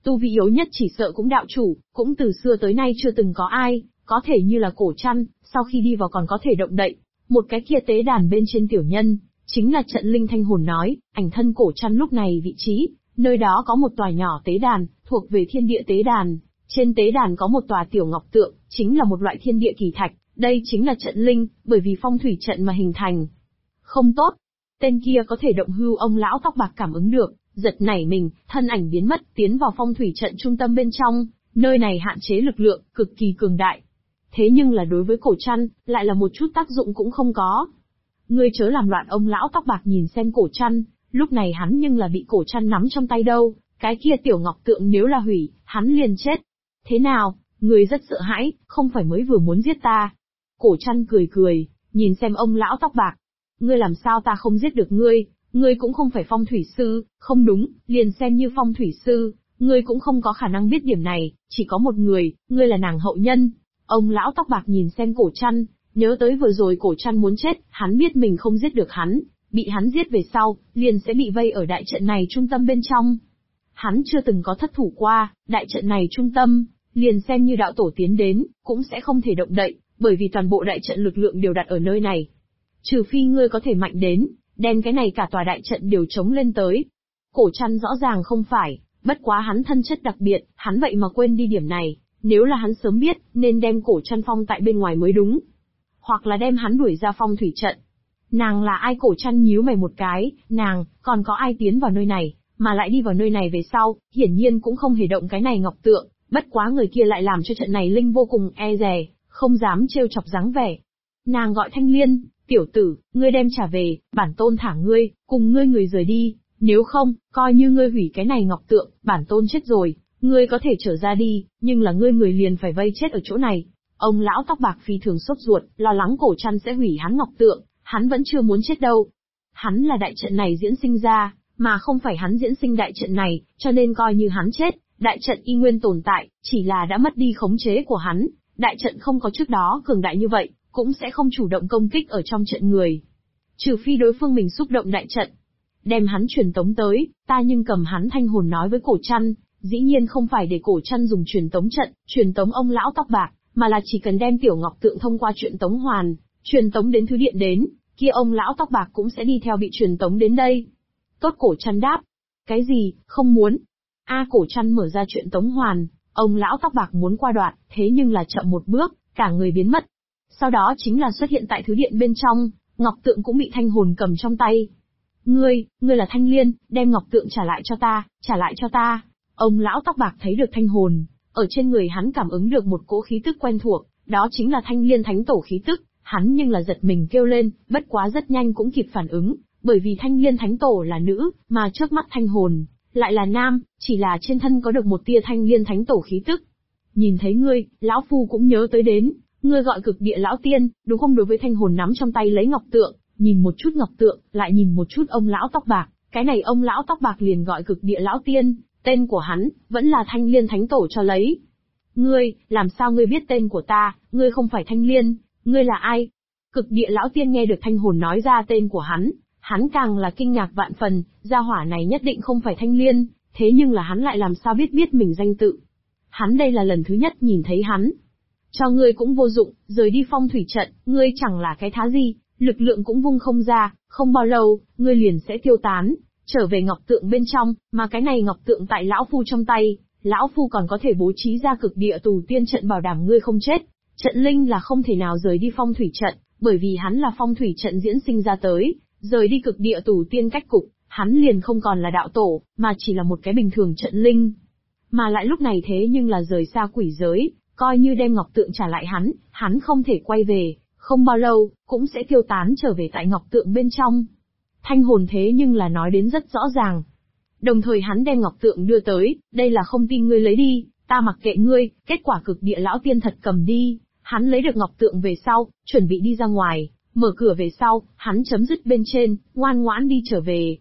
Tu vi yếu nhất chỉ sợ cũng đạo chủ, cũng từ xưa tới nay chưa từng có ai, có thể như là Cổ Trăn, sau khi đi vào còn có thể động đậy. Một cái kia tế đàn bên trên tiểu nhân, chính là trận linh thanh hồn nói, ảnh thân Cổ Trăn lúc này vị trí, nơi đó có một tòa nhỏ tế đàn, thuộc về thiên địa tế đàn. Trên tế đàn có một tòa tiểu ngọc tượng, chính là một loại thiên địa kỳ thạch, đây chính là trận linh, bởi vì phong thủy trận mà hình thành. Không tốt. Tên kia có thể động hưu, ông lão tóc bạc cảm ứng được, giật nảy mình, thân ảnh biến mất, tiến vào phong thủy trận trung tâm bên trong, nơi này hạn chế lực lượng, cực kỳ cường đại. Thế nhưng là đối với Cổ Trăn, lại là một chút tác dụng cũng không có. Ngươi chớ làm loạn, ông lão tóc bạc nhìn xem Cổ Trăn, lúc này hắn nhưng là bị Cổ Trăn nắm trong tay đâu, cái kia tiểu ngọc tượng nếu là hủy, hắn liền chết. Thế nào, ngươi rất sợ hãi, không phải mới vừa muốn giết ta? Cổ Trăn cười cười, nhìn xem ông lão tóc bạc. Ngươi làm sao ta không giết được ngươi, ngươi cũng không phải phong thủy sư, không đúng, liền xem như phong thủy sư, ngươi cũng không có khả năng biết điểm này, chỉ có một người, ngươi là nàng hậu nhân. Ông lão tóc bạc nhìn xem Cổ Trăn, nhớ tới vừa rồi Cổ Trăn muốn chết, hắn biết mình không giết được hắn, bị hắn giết về sau, liền sẽ bị vây ở đại trận này trung tâm bên trong. Hắn chưa từng có thất thủ qua, đại trận này trung tâm, liền xem như đạo tổ tiến đến, cũng sẽ không thể động đậy, bởi vì toàn bộ đại trận lực lượng đều đặt ở nơi này. Trừ phi ngươi có thể mạnh đến, đem cái này cả tòa đại trận đều chống lên tới. Cổ Trăn rõ ràng không phải, bất quá hắn thân chất đặc biệt, hắn vậy mà quên đi điểm này, nếu là hắn sớm biết, nên đem Cổ Trăn phong tại bên ngoài mới đúng. Hoặc là đem hắn đuổi ra phong thủy trận. Nàng là ai? Cổ Trăn nhíu mày một cái, nàng, còn có ai tiến vào nơi này, mà lại đi vào nơi này về sau, hiển nhiên cũng không hề động cái này ngọc tượng, bất quá người kia lại làm cho trận này linh vô cùng e dè, không dám trêu chọc dáng vẻ. Nàng gọi Thanh Liên, tiểu tử, ngươi đem trả về, bản tôn thả ngươi, cùng ngươi người rời đi, nếu không, coi như ngươi hủy cái này ngọc tượng, bản tôn chết rồi, ngươi có thể trở ra đi, nhưng là ngươi người liền phải vây chết ở chỗ này. Ông lão tóc bạc phi thường sốt ruột, lo lắng Cổ Trăn sẽ hủy hắn ngọc tượng, hắn vẫn chưa muốn chết đâu. Hắn là đại trận này diễn sinh ra, mà không phải hắn diễn sinh đại trận này, cho nên coi như hắn chết, đại trận y nguyên tồn tại, chỉ là đã mất đi khống chế của hắn, đại trận không có trước đó cường đại như vậy, cũng sẽ không chủ động công kích ở trong trận người. Trừ phi đối phương mình xúc động đại trận. Đem hắn truyền tống tới, ta nhưng cầm hắn thanh hồn nói với Cổ Trăn, dĩ nhiên không phải để Cổ Trăn dùng truyền tống trận, truyền tống ông lão tóc bạc, mà là chỉ cần đem tiểu ngọc tượng thông qua truyền tống hoàn, truyền tống đến thứ điện đến, kia ông lão tóc bạc cũng sẽ đi theo bị truyền tống đến đây. Tốt, Cổ Trăn đáp. Cái gì, không muốn? Cổ Trăn mở ra truyền tống hoàn, ông lão tóc bạc muốn qua đoạn, thế nhưng là chậm một bước, cả người biến mất. Sau đó chính là xuất hiện tại thứ điện bên trong, ngọc tượng cũng bị thanh hồn cầm trong tay. Ngươi là Thanh Liên, đem ngọc tượng trả lại cho ta, trả lại cho ta. Ông lão tóc bạc thấy được thanh hồn, ở trên người hắn cảm ứng được một cỗ khí tức quen thuộc, đó chính là Thanh Liên Thánh Tổ khí tức, hắn nhưng là giật mình kêu lên, bất quá rất nhanh cũng kịp phản ứng, bởi vì Thanh Liên Thánh Tổ là nữ, mà trước mắt thanh hồn lại là nam, chỉ là trên thân có được một tia Thanh Liên Thánh Tổ khí tức. Nhìn thấy ngươi, lão phu cũng nhớ tới đến, ngươi gọi Cực Địa lão tiên, đúng không? Đối với thanh hồn nắm trong tay lấy ngọc tượng, nhìn một chút ngọc tượng, lại nhìn một chút ông lão tóc bạc, cái này ông lão tóc bạc liền gọi Cực Địa lão tiên, tên của hắn vẫn là Thanh Liên Thánh Tổ cho lấy. Ngươi, làm sao ngươi biết tên của ta? Ngươi không phải Thanh Liên, ngươi là ai? Cực Địa lão tiên nghe được thanh hồn nói ra tên của hắn càng là kinh ngạc vạn phần, gia hỏa này nhất định không phải Thanh Liên, thế nhưng là hắn lại làm sao biết mình danh tự? Hắn đây là lần thứ nhất nhìn thấy hắn. Cho ngươi cũng vô dụng, rời đi phong thủy trận, ngươi chẳng là cái thá gì, lực lượng cũng vung không ra, không bao lâu, ngươi liền sẽ tiêu tán, trở về ngọc tượng bên trong, mà cái này ngọc tượng tại lão phu trong tay, lão phu còn có thể bố trí ra Cực Địa tù tiên trận bảo đảm ngươi không chết. Trận linh là không thể nào rời đi phong thủy trận, bởi vì hắn là phong thủy trận diễn sinh ra tới, rời đi Cực Địa tù tiên cách cục, hắn liền không còn là đạo tổ, mà chỉ là một cái bình thường trận linh. Mà lại lúc này thế nhưng là rời xa quỷ giới, coi như đem ngọc tượng trả lại hắn không thể quay về, không bao lâu, cũng sẽ tiêu tán trở về tại ngọc tượng bên trong. Thanh hồn thế nhưng là nói đến rất rõ ràng. Đồng thời hắn đem ngọc tượng đưa tới, đây là không tin ngươi lấy đi, ta mặc kệ ngươi, kết quả Cực Địa lão tiên thật cầm đi, hắn lấy được ngọc tượng về sau, chuẩn bị đi ra ngoài, mở cửa về sau, hắn chấm dứt bên trên, ngoan ngoãn đi trở về.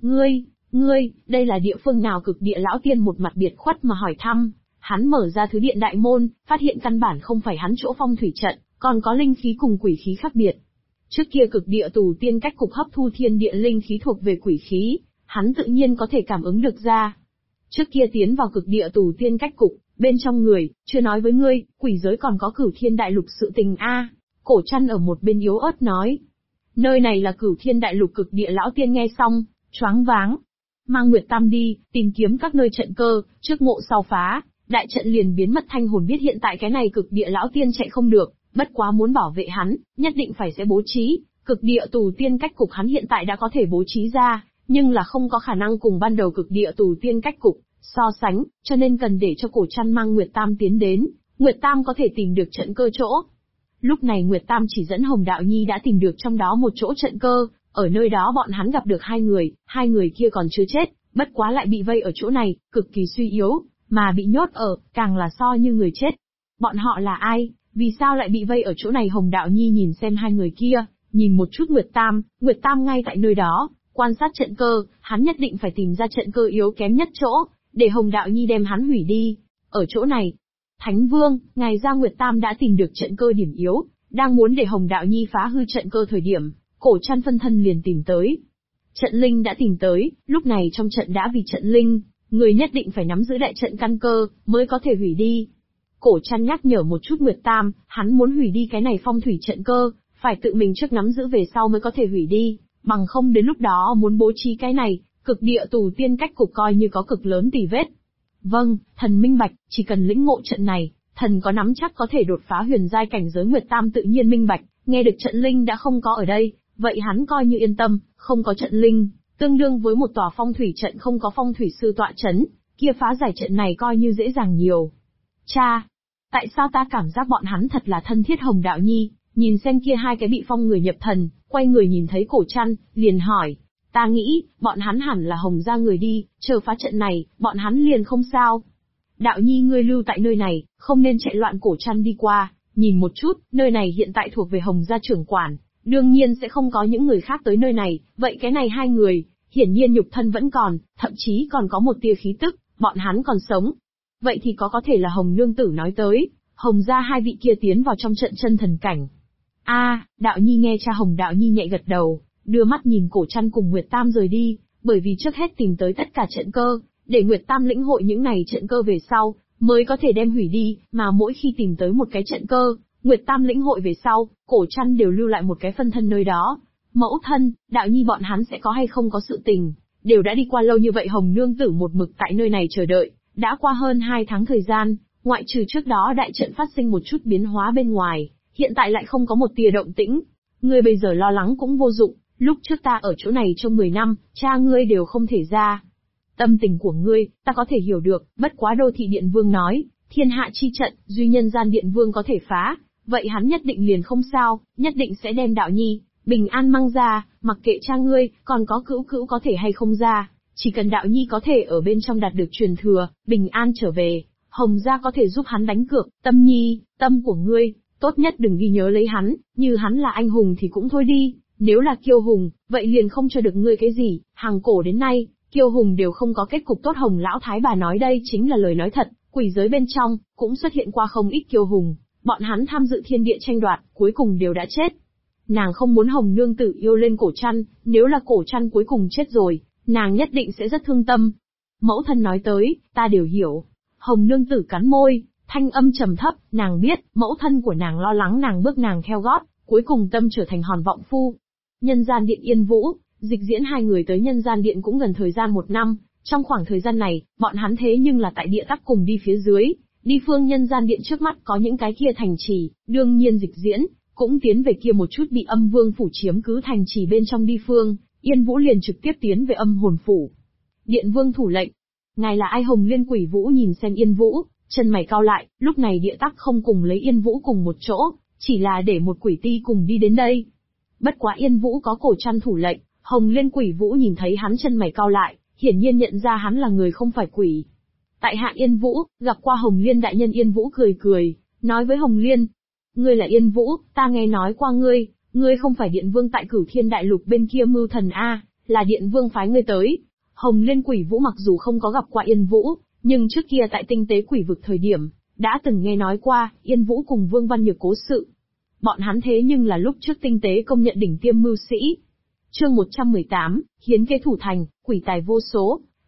Ngươi, đây là địa phương nào? Cực Địa lão tiên một mặt biệt khuất mà hỏi thăm. Hắn mở ra thứ điện đại môn, phát hiện căn bản không phải hắn chỗ phong thủy trận, còn có linh khí cùng quỷ khí khác biệt. Trước kia Cực Địa tù tiên cách cục hấp thu thiên địa linh khí thuộc về quỷ khí, hắn tự nhiên có thể cảm ứng được ra. trước kia tiến vào cực địa tù tiên cách cục, bên trong người, chưa nói với ngươi, quỷ giới còn có Cửu Thiên Đại Lục sự tình a. Cổ Trăn ở một bên yếu ớt nói. Nơi này là Cửu Thiên Đại Lục cực địa lão tiên nghe xong, choáng váng. Mang Nguyệt Tam đi, tìm kiếm các nơi trận cơ, trước ngộ sau phá, đại trận liền biến mất thanh hồn biết hiện tại cái này cực địa lão tiên chạy không được, bất quá muốn bảo vệ hắn, nhất định phải sẽ bố trí, cực địa tù tiên cách cục hắn hiện tại đã có thể bố trí ra, nhưng là không có khả năng cùng ban đầu cực địa tù tiên cách cục so sánh, cho nên cần để cho Cổ Trăn mang Nguyệt Tam tiến đến, Nguyệt Tam có thể tìm được trận cơ chỗ. Lúc này Nguyệt Tam chỉ dẫn Hồng Đạo Nhi đã tìm được trong đó một chỗ trận cơ, ở nơi đó bọn hắn gặp được hai người kia còn chưa chết, bất quá lại bị vây ở chỗ này, cực kỳ suy yếu, mà bị nhốt ở, càng là so như người chết. Bọn họ là ai, vì sao lại bị vây ở chỗ này? Hồng Đạo Nhi nhìn xem hai người kia, nhìn một chút Nguyệt Tam ngay tại nơi đó, quan sát trận cơ, hắn nhất định phải tìm ra trận cơ yếu kém nhất chỗ, để Hồng Đạo Nhi đem hắn hủy đi. Ở chỗ này, Thánh Vương, ngài ra Nguyệt Tam đã tìm được trận cơ điểm yếu, đang muốn để Hồng Đạo Nhi phá hư trận cơ thời điểm, Cổ Trăn phân thân liền tìm tới. Trận linh đã tìm tới, lúc này trong trận đã vì trận linh, người nhất định phải nắm giữ đại trận căn cơ, mới có thể hủy đi. Cổ Trăn nhắc nhở một chút Nguyệt Tam, hắn muốn hủy đi cái này phong thủy trận cơ, phải tự mình trước nắm giữ về sau mới có thể hủy đi, bằng không đến lúc đó muốn bố trí cái này, cực địa tù tiên cách cục coi như có cực lớn tì vết. Vâng, thần minh bạch, chỉ cần lĩnh ngộ trận này, thần có nắm chắc có thể đột phá huyền giai cảnh giới. Nguyệt Tam tự nhiên minh bạch, nghe được trận linh đã không có ở đây, vậy hắn coi như yên tâm, không có trận linh, tương đương với một tòa phong thủy trận không có phong thủy sư tọa chấn, kia phá giải trận này coi như dễ dàng nhiều. Cha, tại sao ta cảm giác bọn hắn thật là thân thiết? Hồng Đạo Nhi, nhìn xem kia hai cái bị phong người nhập thần, quay người nhìn thấy Cổ Trăn, liền hỏi, ta nghĩ, bọn hắn hẳn là Hồng gia người đi, chờ phá trận này, bọn hắn liền không sao. Đạo Nhi ngươi lưu tại nơi này, không nên chạy loạn. Cổ Trăn đi qua, nhìn một chút, nơi này hiện tại thuộc về Hồng gia trưởng quản, đương nhiên sẽ không có những người khác tới nơi này, vậy cái này hai người, hiển nhiên nhục thân vẫn còn, thậm chí còn có một tia khí tức, bọn hắn còn sống. Vậy thì có thể là Hồng nương tử nói tới, Hồng gia hai vị kia tiến vào trong trận chân thần cảnh. Đạo Nhi nghe cha. Hồng Đạo Nhi nhẹ gật đầu, đưa mắt nhìn Cổ Trăn cùng Nguyệt Tam rời đi, bởi vì trước hết tìm tới tất cả trận cơ, để Nguyệt Tam lĩnh hội những này trận cơ về sau, mới có thể đem hủy đi, mà mỗi khi tìm tới một cái trận cơ, Nguyệt Tam lĩnh hội về sau, Cổ Trăn đều lưu lại một cái phân thân nơi đó. Mẫu thân, Đạo Nhi bọn hắn sẽ có hay không có sự tình, đều đã đi qua lâu như vậy. Hồng nương tử một mực tại nơi này chờ đợi, đã qua hơn 2 tháng thời gian, ngoại trừ trước đó đại trận phát sinh một chút biến hóa bên ngoài, hiện tại lại không có một tia động tĩnh. Ngươi bây giờ lo lắng cũng vô dụng, lúc trước ta ở chỗ này trong 10 năm, cha ngươi đều không thể ra. Tâm tình của ngươi, ta có thể hiểu được, bất quá Đô Thị Điện Vương nói, thiên hạ chi trận, duy nhân gian Điện Vương có thể phá, vậy hắn nhất định liền không sao, nhất định sẽ đem Đạo Nhi bình an mang ra, mặc kệ cha ngươi, còn có Cữu có thể hay không ra, chỉ cần Đạo Nhi có thể ở bên trong đạt được truyền thừa, bình an trở về, Hồng gia có thể giúp hắn đánh cược. Tâm Nhi, tâm của ngươi, tốt nhất đừng ghi nhớ lấy hắn, như hắn là anh hùng thì cũng thôi đi, nếu là kiêu hùng, vậy liền không cho được ngươi cái gì. Hàng cổ đến nay, kiêu hùng đều không có kết cục tốt. Hồng lão thái bà nói đây chính là lời nói thật, quỷ giới bên trong, cũng xuất hiện qua không ít kiêu hùng, bọn hắn tham dự thiên địa tranh đoạt, cuối cùng đều đã chết. Nàng không muốn Hồng nương tử yêu lên Cổ Trăn, nếu là Cổ Trăn cuối cùng chết rồi, nàng nhất định sẽ rất thương tâm. Mẫu thân nói tới, ta đều hiểu. Hồng nương tử cắn môi, thanh âm trầm thấp, nàng biết, mẫu thân của nàng lo lắng nàng bước nàng theo gót, cuối cùng tâm trở thành hòn vọng phu. Nhân gian điện Yên Vũ, Dịch Diễn hai người tới nhân gian điện cũng gần thời gian 1 năm, trong khoảng thời gian này, bọn hắn thế nhưng là tại địa tắc cùng đi phía dưới, đi phương nhân gian điện trước mắt có những cái kia thành trì, đương nhiên Dịch Diễn cũng tiến về kia một chút bị âm vương phủ chiếm cứ thành trì bên trong đi phương, Yên Vũ liền trực tiếp tiến về âm hồn phủ. Điện vương thủ lệnh. Ngài là ai? Hồng Liên Quỷ Vũ nhìn xem Yên Vũ, chân mày cau lại, lúc này địa tắc không cùng lấy Yên Vũ cùng một chỗ, chỉ là để một quỷ ti cùng đi đến đây. Bất quá Yên Vũ có Cổ Trăn thủ lệnh, Hồng Liên Quỷ Vũ nhìn thấy hắn chân mày cau lại, hiển nhiên nhận ra hắn là người không phải quỷ. Tại hạ Yên Vũ, gặp qua Hồng Liên đại nhân. Yên Vũ cười cười, nói với Hồng Liên, ngươi là Yên Vũ, ta nghe nói qua ngươi, ngươi không phải Điện Vương tại Cửu Thiên Đại Lục bên kia mưu thần a, là Điện Vương phái ngươi tới. Hồng Liên Quỷ Vũ mặc dù không có gặp qua Yên Vũ, nhưng trước kia tại tinh tế quỷ vực thời điểm, đã từng nghe nói qua, Yên Vũ cùng Vương Văn Nhược cố sự. Bọn hắn thế nhưng là lúc trước tinh tế công nhận đỉnh tiêm mưu sĩ. Chương 118, hiến kế thủ thành, quỷ tài vô số.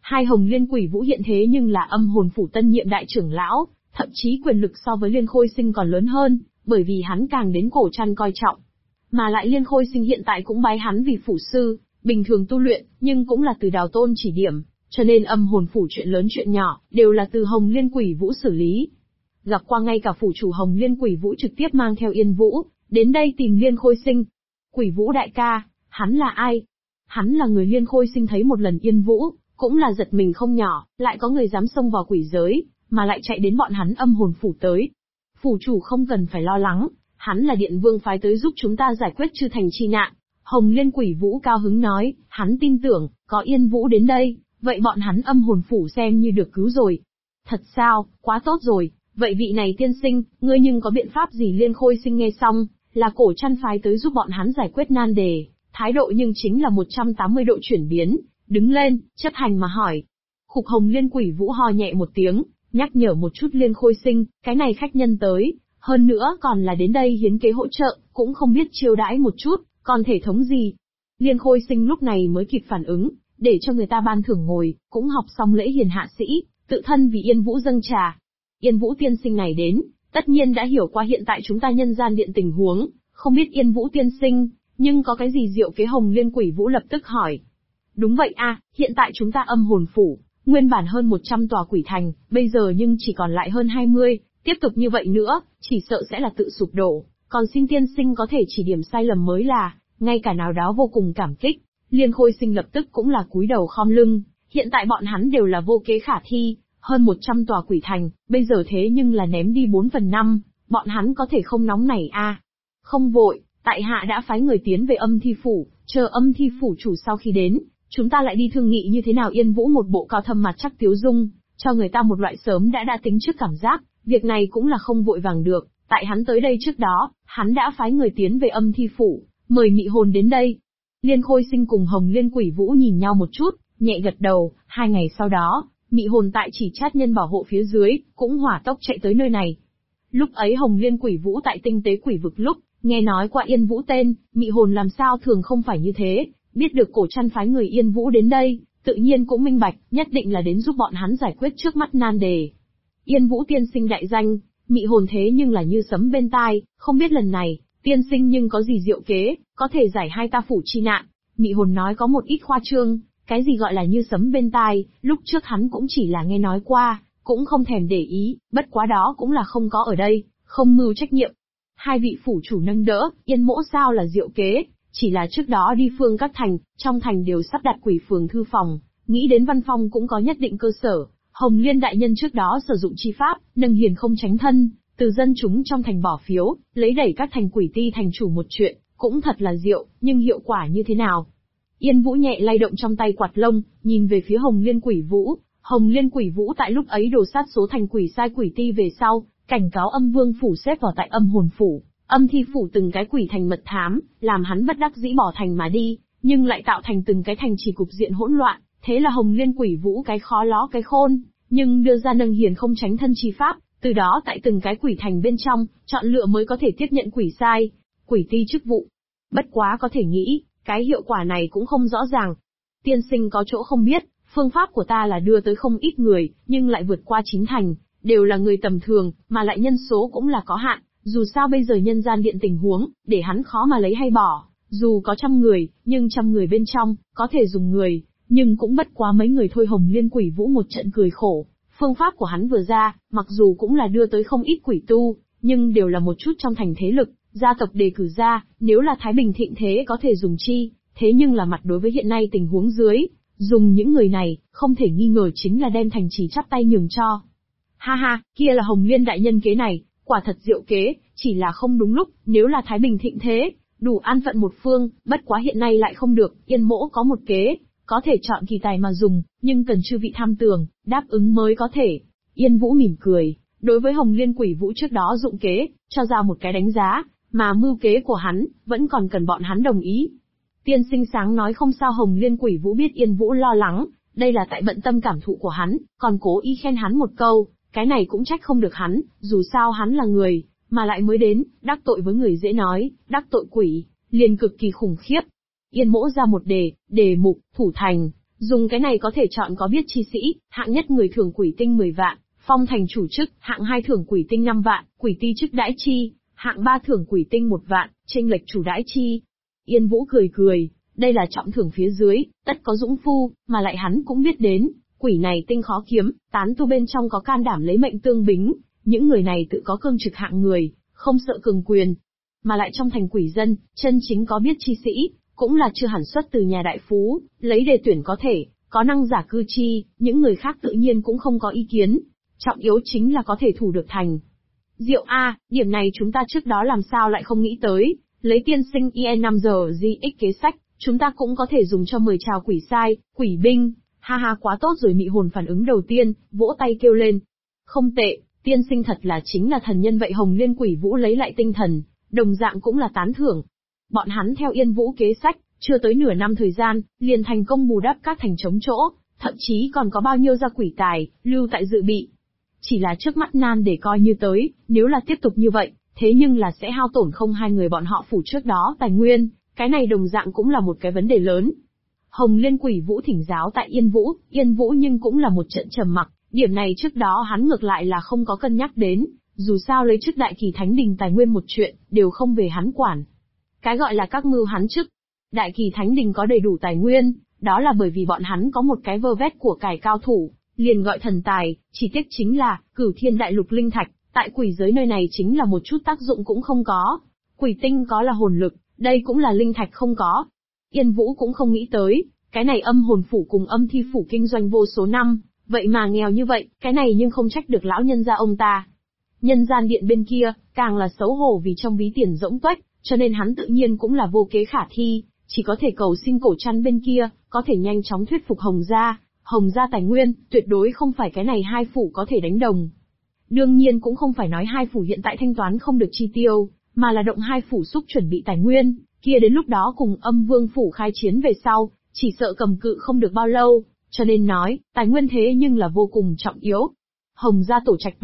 Hai Hồng Liên Quỷ Vũ hiện thế nhưng là âm hồn phủ tân nhiệm đại trưởng lão, thậm chí quyền lực so với Liên Khôi Sinh còn lớn hơn, bởi vì hắn càng đến Cổ Trăn coi trọng. Mà lại Liên Khôi Sinh hiện tại cũng bái hắn vì phủ sư, bình thường tu luyện, nhưng cũng là từ Đào Tôn chỉ điểm, cho nên âm hồn phủ chuyện lớn chuyện nhỏ, đều là từ Hồng Liên Quỷ Vũ xử lý. Gặp qua ngay cả phủ chủ Hồng Liên Quỷ Vũ trực tiếp mang theo Yên Vũ, đến đây tìm Liên Khôi Sinh. Quỷ Vũ đại ca, hắn là ai? Hắn là người Liên Khôi Sinh thấy một lần Yên Vũ, cũng là giật mình không nhỏ, lại có người dám xông vào quỷ giới, mà lại chạy đến bọn hắn âm hồn phủ tới. Phủ chủ không cần phải lo lắng, hắn là Điện Vương phái tới giúp chúng ta giải quyết chư thành chi nạn. Hồng Liên Quỷ Vũ cao hứng nói, hắn tin tưởng, có Yên Vũ đến đây, vậy bọn hắn âm hồn phủ xem như được cứu rồi. Thật sao, quá tốt rồi, vậy vị này tiên sinh, ngươi nhưng có biện pháp gì? Liên Khôi Sinh nghe xong, là Cổ Trăn phái tới giúp bọn hắn giải quyết nan đề, thái độ nhưng chính là 180 độ chuyển biến, đứng lên, chấp hành mà hỏi. Khục Hồng Liên Quỷ Vũ ho nhẹ một tiếng, nhắc nhở một chút Liên Khôi Sinh, cái này khách nhân tới, hơn nữa còn là đến đây hiến kế hỗ trợ, cũng không biết chiêu đãi một chút, còn thể thống gì. Liên Khôi Sinh lúc này mới kịp phản ứng, để cho người ta ban thưởng ngồi, cũng học xong lễ hiền hạ sĩ, tự thân vì Yên Vũ dâng trà. Yên Vũ tiên sinh này đến, tất nhiên đã hiểu qua hiện tại chúng ta nhân gian điện tình huống, không biết Yên Vũ tiên sinh, nhưng có cái gì diệu kế? Hồng Liên Quỷ Vũ lập tức hỏi. Đúng vậy a, hiện tại chúng ta âm hồn phủ, nguyên bản hơn 100 tòa quỷ thành, bây giờ nhưng chỉ còn lại hơn 20, tiếp tục như vậy nữa, chỉ sợ sẽ là tự sụp đổ, còn xin tiên sinh có thể chỉ điểm sai lầm mới là, ngay cả nào đó vô cùng cảm kích. Liên Khôi Sinh lập tức cũng là cúi đầu khom lưng, hiện tại bọn hắn đều là vô kế khả thi, hơn 100 tòa quỷ thành, bây giờ thế nhưng là ném đi 4/5, bọn hắn có thể không nóng nảy a? Không vội, tại hạ đã phái người tiến về âm thi phủ, chờ âm thi phủ chủ sau khi đến, chúng ta lại đi thương nghị như thế nào. Yên Vũ một bộ cao thâm mặt chắc tiếu dung, cho người ta một loại sớm đã tính trước cảm giác, việc này cũng là không vội vàng được, tại hắn tới đây trước đó, hắn đã phái người tiến về âm thi phủ, mời Mị Hồn đến đây. Liên Khôi Sinh cùng Hồng Liên Quỷ Vũ nhìn nhau một chút, nhẹ gật đầu. 2 ngày sau đó, Mị Hồn tại chỉ chát nhân bảo hộ phía dưới, cũng hỏa tốc chạy tới nơi này. Lúc ấy Hồng Liên Quỷ Vũ tại tinh tế quỷ vực lúc, nghe nói qua Yên Vũ tên, Mị Hồn làm sao thường không phải như thế, biết được Cổ Trăn phái người Yên Vũ đến đây, tự nhiên cũng minh bạch, nhất định là đến giúp bọn hắn giải quyết trước mắt nan đề. Yên Vũ tiên sinh đại danh, Mị Hồn thế nhưng là như sấm bên tai, không biết lần này, tiên sinh nhưng có gì diệu kế, có thể giải hai ta phủ chi nạn. Mị Hồn nói có một ít khoa trương, cái gì gọi là như sấm bên tai, lúc trước hắn cũng chỉ là nghe nói qua, cũng không thèm để ý, bất quá đó cũng là không có ở đây, không mưu trách nhiệm. Hai vị phủ chủ nâng đỡ, Yên mỗ sao là diệu kế, chỉ là trước đó đi phương các thành, trong thành đều sắp đặt quỷ phường thư phòng, nghĩ đến văn phong cũng có nhất định cơ sở. Hồng Liên đại nhân trước đó sử dụng chi pháp, nâng hiền không tránh thân, từ dân chúng trong thành bỏ phiếu, lấy đẩy các thành quỷ ti thành chủ một chuyện, cũng thật là diệu, nhưng hiệu quả như thế nào? Yên Vũ nhẹ lay động trong tay quạt lông, nhìn về phía Hồng Liên Quỷ Vũ. Hồng Liên Quỷ Vũ tại lúc ấy đổ sát số thành quỷ sai quỷ ti về sau, cảnh cáo âm vương phủ xếp vào tại âm hồn phủ, âm thi phủ từng cái quỷ thành mật thám, làm hắn bất đắc dĩ bỏ thành mà đi, nhưng lại tạo thành từng cái thành chỉ cục diện hỗn loạn. Thế là Hồng Liên Quỷ Vũ cái khó ló cái khôn, nhưng đưa ra nâng hiền không tránh thân chi pháp, từ đó tại từng cái quỷ thành bên trong, chọn lựa mới có thể tiếp nhận quỷ sai, quỷ ti chức vụ. Bất quá có thể nghĩ, cái hiệu quả này cũng không rõ ràng. Tiên sinh có chỗ không biết, phương pháp của ta là đưa tới không ít người, nhưng lại vượt qua 9 thành, đều là người tầm thường, mà lại nhân số cũng là có hạn, dù sao bây giờ nhân gian điện tình huống, để hắn khó mà lấy hay bỏ, dù có 100 người, nhưng 100 người bên trong, có thể dùng người, nhưng cũng bất quá mấy người thôi. Hồng Liên Quỷ Vũ một trận cười khổ, phương pháp của hắn vừa ra, mặc dù cũng là đưa tới không ít quỷ tu, nhưng đều là một chút trong thành thế lực, gia tộc đề cử ra, nếu là Thái Bình thịnh thế có thể dùng chi, thế nhưng là mặt đối với hiện nay tình huống dưới, dùng những người này, không thể nghi ngờ chính là đem thành trì chắp tay nhường cho. Ha ha, kia là Hồng Liên đại nhân kế này, quả thật diệu kế, chỉ là không đúng lúc, nếu là Thái Bình thịnh thế, đủ an phận một phương, bất quá hiện nay lại không được. Yên mỗ có một kế, có thể chọn kỳ tài mà dùng, nhưng cần chư vị tham tường, đáp ứng mới có thể. Yên Vũ mỉm cười, đối với Hồng Liên Quỷ Vũ trước đó dụng kế, cho ra một cái đánh giá, mà mưu kế của hắn, vẫn còn cần bọn hắn đồng ý. Tiên sinh sáng nói không sao. Hồng Liên Quỷ Vũ biết Yên Vũ lo lắng, đây là tại bận tâm cảm thụ của hắn, còn cố ý khen hắn một câu, cái này cũng trách không được hắn, dù sao hắn là người, mà lại mới đến, đắc tội với người dễ nói, đắc tội quỷ, liền cực kỳ khủng khiếp. Yên mỗ ra một đề mục, thủ thành, Dùng cái này có thể chọn có biết chi sĩ, hạng nhất người thưởng quỷ tinh 10 vạn, phong thành chủ chức, hạng 2 thưởng quỷ tinh 5 vạn, quỷ ti chức đãi chi, hạng 3 thưởng quỷ tinh 1 vạn, chênh lệch chủ đãi chi. Yên Vũ cười cười, đây là trọng thưởng phía dưới, tất có dũng phu, mà lại hắn cũng biết đến, quỷ này tinh khó kiếm, tán tu bên trong có can đảm lấy mệnh tương bính, những người này tự có cương trực hạng người, không sợ cường quyền. Mà lại trong thành quỷ dân, chân chính có biết chi sĩ, cũng là chưa hẳn xuất từ nhà đại phú, lấy đề tuyển có thể, có năng giả cư chi, những người khác tự nhiên cũng không có ý kiến. Trọng yếu chính là có thể thủ được thành. Diệu a, điểm này chúng ta trước đó làm sao lại không nghĩ tới, lấy tiên sinh IE5 giờ GX kế sách, chúng ta cũng có thể dùng cho 10 trào quỷ sai, quỷ binh, ha ha quá tốt rồi. Mị hồn phản ứng đầu tiên, vỗ tay kêu lên. Không tệ, tiên sinh thật là chính là thần nhân vậy. Hồng Liên Quỷ Vũ lấy lại tinh thần, đồng dạng cũng là tán thưởng. Bọn hắn theo Yên Vũ kế sách, chưa tới nửa năm thời gian, liền thành công bù đắp các thành trống chỗ, thậm chí còn có bao nhiêu gia quỷ tài, lưu tại dự bị. Chỉ là trước mắt nan để coi như tới, nếu là tiếp tục như vậy, thế nhưng là sẽ hao tổn không hai người bọn họ phủ trước đó tài nguyên, cái này đồng dạng cũng là một cái vấn đề lớn. Hồng Liên Quỷ Vũ thỉnh giáo tại Yên Vũ nhưng cũng là một trận trầm mặc, điểm này trước đó hắn ngược lại là không có cân nhắc đến, dù sao lấy chức Đại Kỳ Thánh Đình tài nguyên một chuyện, đều không về hắn quản. Cái gọi là các mưu hắn chức, Đại Kỳ Thánh Đình có đầy đủ tài nguyên, đó là bởi vì bọn hắn có một cái vơ vét của cải cao thủ, liền gọi thần tài, chỉ tiếc chính là, Cửu Thiên Đại Lục linh thạch, tại quỷ giới nơi này chính là một chút tác dụng cũng không có. Quỷ tinh có là hồn lực, đây cũng là linh thạch không có. Yên Vũ cũng không nghĩ tới, cái này âm hồn phủ cùng âm thi phủ kinh doanh vô số năm, vậy mà nghèo như vậy, cái này nhưng không trách được lão nhân gia ông ta. Nhân gian điện bên kia, càng là xấu hổ vì trong ví tiền rỗng tuếch, cho nên hắn tự nhiên cũng là vô kế khả thi, chỉ có thể cầu xin Cổ Trăn bên kia, có thể nhanh chóng thuyết phục Hồng gia tài nguyên, tuyệt đối không phải cái này hai phủ có thể đánh đồng. Đương nhiên cũng không phải nói hai phủ hiện tại thanh toán không được chi tiêu, mà là động hai phủ xúc chuẩn bị tài nguyên, kia đến lúc đó cùng Âm Vương phủ khai chiến về sau, chỉ sợ cầm cự không được bao lâu, cho nên nói, tài nguyên thế nhưng là vô cùng trọng yếu. Hồng gia tổ trạch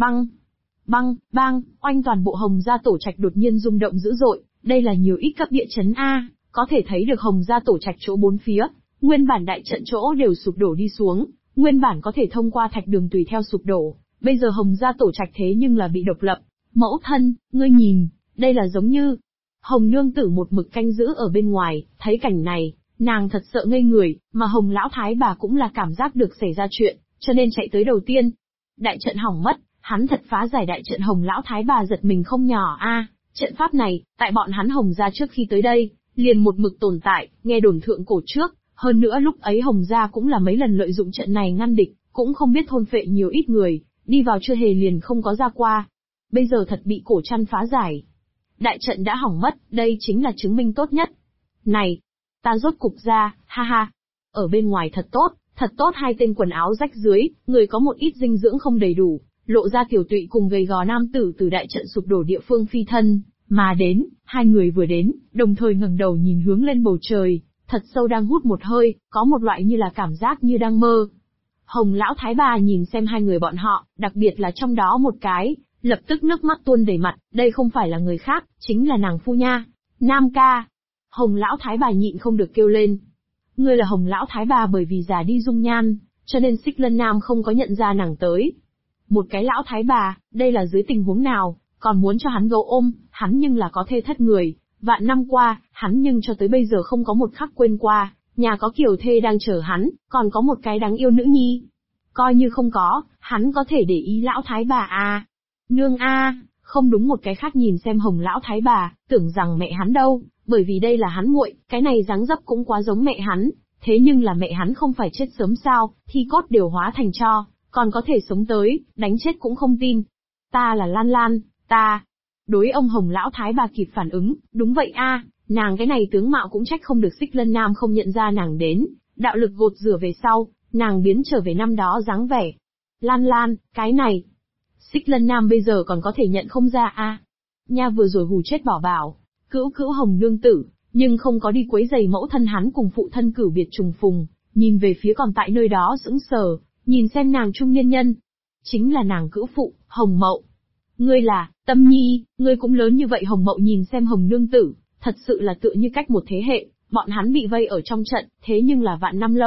bang, oanh toàn bộ Hồng gia tổ trạch đột nhiên rung động dữ dội, đây là nhiều ít cấp địa chấn A, có thể thấy được Hồng gia tổ trạch chỗ bốn phía, nguyên bản đại trận chỗ đều sụp đổ đi xuống, nguyên bản có thể thông qua thạch đường tùy theo sụp đổ, bây giờ Hồng gia tổ trạch thế nhưng là bị độc lập. Mẫu thân, ngươi nhìn, đây là giống như... Hồng nương tử một mực canh giữ ở bên ngoài, thấy cảnh này, nàng thật sợ ngây người, mà Hồng lão thái bà cũng là cảm giác được xảy ra chuyện, cho nên chạy tới đầu tiên. Đại trận hỏng mất, hắn thật phá giải đại trận. Hồng lão thái bà giật mình không nhỏ a, trận pháp này, tại bọn hắn Hồng gia trước khi tới đây, liền một mực tồn tại, nghe đồn thượng cổ trước, hơn nữa lúc ấy Hồng gia cũng là mấy lần lợi dụng trận này ngăn địch, cũng không biết thôn phệ nhiều ít người, đi vào chưa hề liền không có ra qua. Bây giờ thật bị Cổ Trăn phá giải. Đại trận đã hỏng mất, đây chính là chứng minh tốt nhất. Này, ta rốt cục ra, ha ha. Ở bên ngoài thật tốt hai tên quần áo rách dưới, người có một ít dinh dưỡng không đầy đủ, lộ ra tiểu tụy cùng gầy gò nam tử từ đại trận sụp đổ địa phương phi thân, mà đến, hai người vừa đến, đồng thời ngẩng đầu nhìn hướng lên bầu trời, thật sâu đang hút một hơi, có một loại như là cảm giác như đang mơ. Hồng lão thái bà nhìn xem hai người bọn họ, đặc biệt là trong đó một cái, lập tức nước mắt tuôn đầy mặt, đây không phải là người khác, chính là nàng phu nha, Nam ca. Hồng lão thái bà nhịn không được kêu lên. Ngươi là Hồng lão thái bà bởi vì già đi dung nhan, cho nên Xích Lân Nam không có nhận ra nàng tới. Một cái lão thái bà, đây là dưới tình huống nào, còn muốn cho hắn gấu ôm, hắn nhưng là có thê thất người, vạn năm qua, hắn nhưng cho tới bây giờ không có một khắc quên qua, nhà có kiều thê đang chờ hắn, còn có một cái đáng yêu nữ nhi. Coi như không có, hắn có thể để ý lão thái bà à. Nương a, không đúng một cái khác nhìn xem Hồng lão thái bà, tưởng rằng mẹ hắn đâu, bởi vì đây là hắn muội, cái này dáng dấp cũng quá giống mẹ hắn, thế nhưng là mẹ hắn không phải chết sớm sao, thi cốt đều hóa thành tro, còn có thể sống tới, đánh chết cũng không tin. Ta là Lan Lan, ta. Đối ông Hồng lão thái bà kịp phản ứng, đúng vậy a, nàng cái này tướng mạo cũng trách không được Xích Lân Nam không nhận ra nàng đến, đạo lực gột rửa về sau, nàng biến trở về năm đó dáng vẻ. Lan Lan, cái này. Xích Lân Nam bây giờ còn có thể nhận không ra a. Nha vừa rồi hù chết bảo bảo, cữu Hồng nương tử, nhưng không có đi quấy giày mẫu thân hắn cùng phụ thân cửu biệt trùng phùng, nhìn về phía còn tại nơi đó sững sờ, nhìn xem nàng trung niên nhân. Chính là nàng cữu phụ, Hồng Mậu. Ngươi là, Tâm Nhi, ngươi cũng lớn như vậy. Hồng Mậu nhìn xem Hồng nương tử, thật sự là tựa như cách một thế hệ, bọn hắn bị vây ở trong trận, thế nhưng là vạn năm lâu,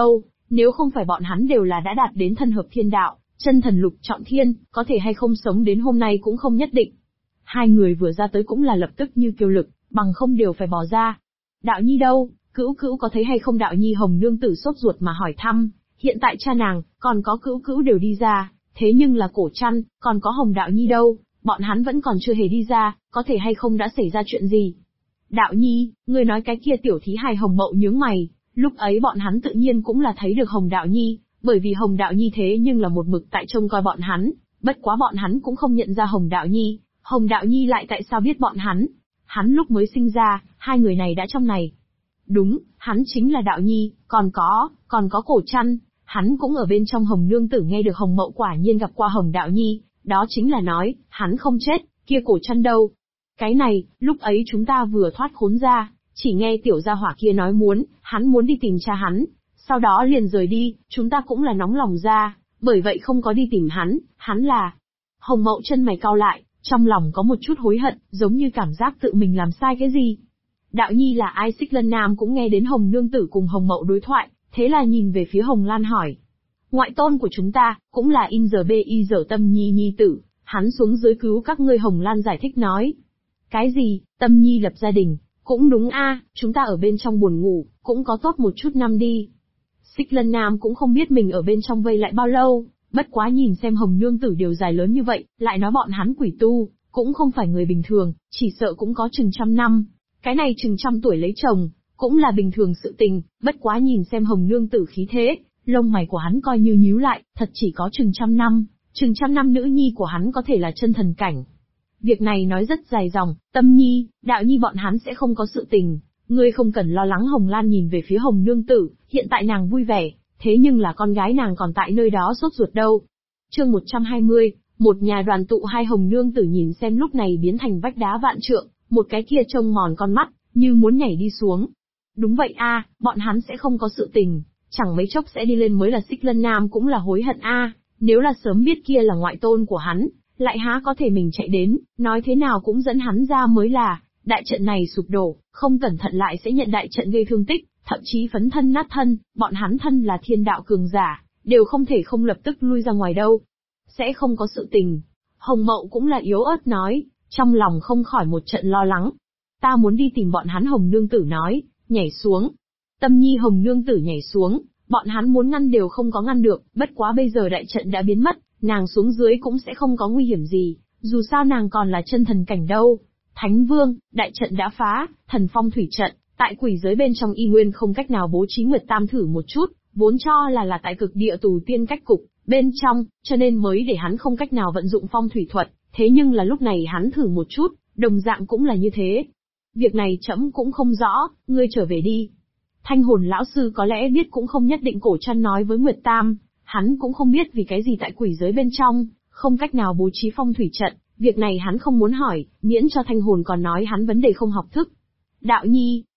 nếu không phải bọn hắn đều là đã đạt đến thân hợp thiên đạo, chân thần lục trọng thiên, có thể hay không sống đến hôm nay cũng không nhất định. Hai người vừa ra tới cũng là lập tức như kiêu lực, bằng không đều phải bỏ ra. Đạo Nhi đâu, Cữu Cữu có thấy hay không? Đạo Nhi Hồng nương tử sốt ruột mà hỏi thăm, hiện tại cha nàng, còn có Cữu Cữu đều đi ra, thế nhưng là Cổ Trăn, còn có Hồng Đạo Nhi đâu, bọn hắn vẫn còn chưa hề đi ra, có thể hay không đã xảy ra chuyện gì? Đạo Nhi, ngươi nói cái kia tiểu thí hài Hồng Mậu nhướng mày, lúc ấy bọn hắn tự nhiên cũng là thấy được Hồng Đạo Nhi, bởi vì Hồng Đạo Nhi thế nhưng là một mực tại trông coi bọn hắn, bất quá bọn hắn cũng không nhận ra Hồng Đạo Nhi, Hồng Đạo Nhi lại tại sao biết bọn hắn? Hắn lúc mới sinh ra, hai người này đã trong này. Đúng, hắn chính là Đạo Nhi, còn có Cổ Trăn, hắn cũng ở bên trong. Hồng nương tử nghe được Hồng Mậu quả nhiên gặp qua Hồng Đạo Nhi, đó chính là nói, hắn không chết, kia Cổ Trăn đâu? Cái này, lúc ấy chúng ta vừa thoát khốn ra, chỉ nghe tiểu gia hỏa kia nói hắn muốn đi tìm cha hắn, sau đó liền rời đi, chúng ta cũng là nóng lòng ra, bởi vậy không có đi tìm hắn là... Hồng Mậu chân mày cau lại, trong lòng có một chút hối hận, giống như cảm giác tự mình làm sai cái gì. Đạo Nhi là ai? Xích Lân Nam cũng nghe đến Hồng nương tử cùng Hồng Mậu đối thoại, thế là nhìn về phía Hồng Lan hỏi. Ngoại tôn của chúng ta, cũng là in giờ bi giờ Tâm Nhi nhi tử, hắn xuống dưới cứu các ngươi. Hồng Lan giải thích nói. Cái gì, Tâm Nhi lập gia đình, cũng đúng a, chúng ta ở bên trong buồn ngủ, cũng có tốt một chút năm đi. Xích Lân Nam cũng không biết mình ở bên trong vây lại bao lâu, bất quá nhìn xem Hồng nương tử đều dài lớn như vậy, lại nói bọn hắn quỷ tu, cũng không phải người bình thường, chỉ sợ cũng có chừng 100 năm. Cái này chừng 100 tuổi lấy chồng, cũng là bình thường sự tình, bất quá nhìn xem Hồng nương tử khí thế, lông mày của hắn coi như nhíu lại, thật chỉ có chừng 100 năm, chừng 100 năm nữ nhi của hắn có thể là chân thần cảnh. Việc này nói rất dài dòng, Tâm Nhi, Đạo Nhi bọn hắn sẽ không có sự tình, ngươi không cần lo lắng. Hồng Lan nhìn về phía Hồng nương tử, hiện tại nàng vui vẻ, thế nhưng là con gái nàng còn tại nơi đó sốt ruột đâu. Chương 120, một nhà đoàn tụ. Hai Hồng nương tử nhìn xem lúc này biến thành vách đá vạn trượng, một cái kia trông mòn con mắt, như muốn nhảy đi xuống. Đúng vậy a, bọn hắn sẽ không có sự tình, chẳng mấy chốc sẽ đi lên mới là. Xích Lân Nam cũng là hối hận a, nếu là sớm biết kia là ngoại tôn của hắn, lại há có thể mình chạy đến, nói thế nào cũng dẫn hắn ra mới là. Đại trận này sụp đổ, không cẩn thận lại sẽ nhận đại trận gây thương tích, thậm chí phấn thân nát thân, bọn hắn thân là thiên đạo cường giả, đều không thể không lập tức lui ra ngoài đâu. Sẽ không có sự tình. Hồng Mậu cũng là yếu ớt nói, trong lòng không khỏi một trận lo lắng. Ta muốn đi tìm bọn hắn. Hồng nương tử nói, nhảy xuống. Tâm Nhi Hồng nương tử nhảy xuống, bọn hắn muốn ngăn đều không có ngăn được, bất quá bây giờ đại trận đã biến mất, nàng xuống dưới cũng sẽ không có nguy hiểm gì, dù sao nàng còn là chân thần cảnh đâu. Thánh Vương, đại trận đã phá, thần phong thủy trận, tại quỷ giới bên trong y nguyên không cách nào bố trí Nguyệt Tam thử một chút, vốn cho là tại cực địa tù tiên cách cục, bên trong, cho nên mới để hắn không cách nào vận dụng phong thủy thuật, thế nhưng là lúc này hắn thử một chút, đồng dạng cũng là như thế. Việc này trẫm cũng không rõ, ngươi trở về đi. Thanh hồn lão sư có lẽ biết cũng không nhất định. Cổ Trăn nói với Nguyệt Tam, hắn cũng không biết vì cái gì tại quỷ giới bên trong, không cách nào bố trí phong thủy trận, việc này hắn không muốn hỏi, miễn cho thanh hồn còn nói hắn vấn đề không học thức. Đạo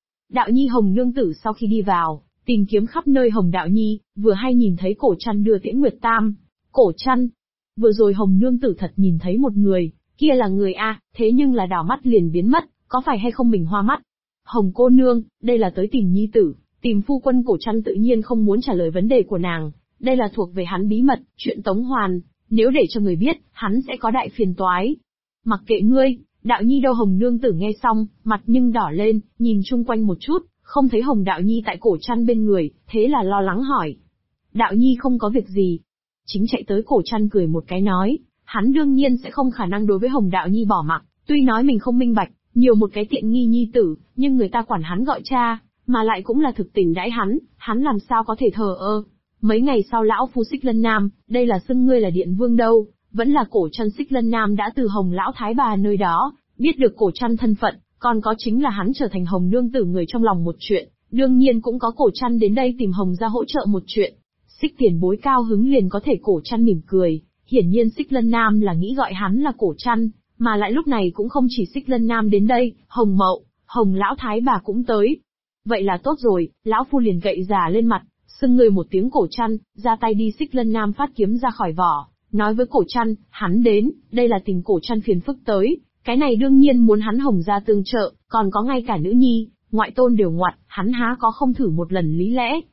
Nhi Hồng nương tử sau khi đi vào, tìm kiếm khắp nơi Hồng Đạo Nhi, vừa hay nhìn thấy Cổ Trăn đưa tiễn Nguyệt Tam. Cổ Trăn, vừa rồi Hồng nương tử thật nhìn thấy một người, kia là người a, thế nhưng là đảo mắt liền biến mất, có phải hay không mình hoa mắt? Hồng cô nương, đây là tới tìm nhi tử, tìm phu quân. Cổ Trăn tự nhiên không muốn trả lời vấn đề của nàng, đây là thuộc về hắn bí mật, chuyện Tống Hoàn, nếu để cho người biết, hắn sẽ có đại phiền toái. Mặc kệ ngươi, Đạo Nhi đâu? Hồng nương tử nghe xong, mặt nhưng đỏ lên, nhìn chung quanh một chút, không thấy Hồng Đạo Nhi tại Cổ Trăn bên người, thế là lo lắng hỏi. Đạo Nhi không có việc gì. Chính chạy tới. Cổ Trăn cười một cái nói, hắn đương nhiên sẽ không khả năng đối với Hồng Đạo Nhi bỏ mặc, tuy nói mình không minh bạch, nhiều một cái tiện nghi nhi tử, nhưng người ta quản hắn gọi cha, mà lại cũng là thực tình đãi hắn làm sao có thể thờ ơ. Mấy ngày sau lão phu Xích Lân Nam, đây là xưng ngươi là điện vương đâu, vẫn là Cổ Trăn. Xích Lân Nam đã từ Hồng lão thái bà nơi đó, biết được Cổ Trăn thân phận, còn có chính là hắn trở thành Hồng nương tử người trong lòng một chuyện, đương nhiên cũng có Cổ Trăn đến đây tìm Hồng ra hỗ trợ một chuyện. Xích tiền bối cao hứng liền có thể. Cổ Trăn mỉm cười, hiển nhiên Xích Lân Nam là nghĩ gọi hắn là Cổ Trăn, mà lại lúc này cũng không chỉ Xích Lân Nam đến đây, Hồng Mậu, Hồng lão thái bà cũng tới. Vậy là tốt rồi, lão phu liền gậy già lên mặt, xưng người một tiếng. Cổ Trăn, ra tay đi. Xích Lân Nam phát kiếm ra khỏi vỏ, nói với Cổ Trăn, hắn đến, đây là tìm Cổ Trăn phiền phức tới, cái này đương nhiên muốn hắn Hồng ra tương trợ, còn có ngay cả nữ nhi, ngoại tôn đều ngoặt, hắn há có không thử một lần lý lẽ.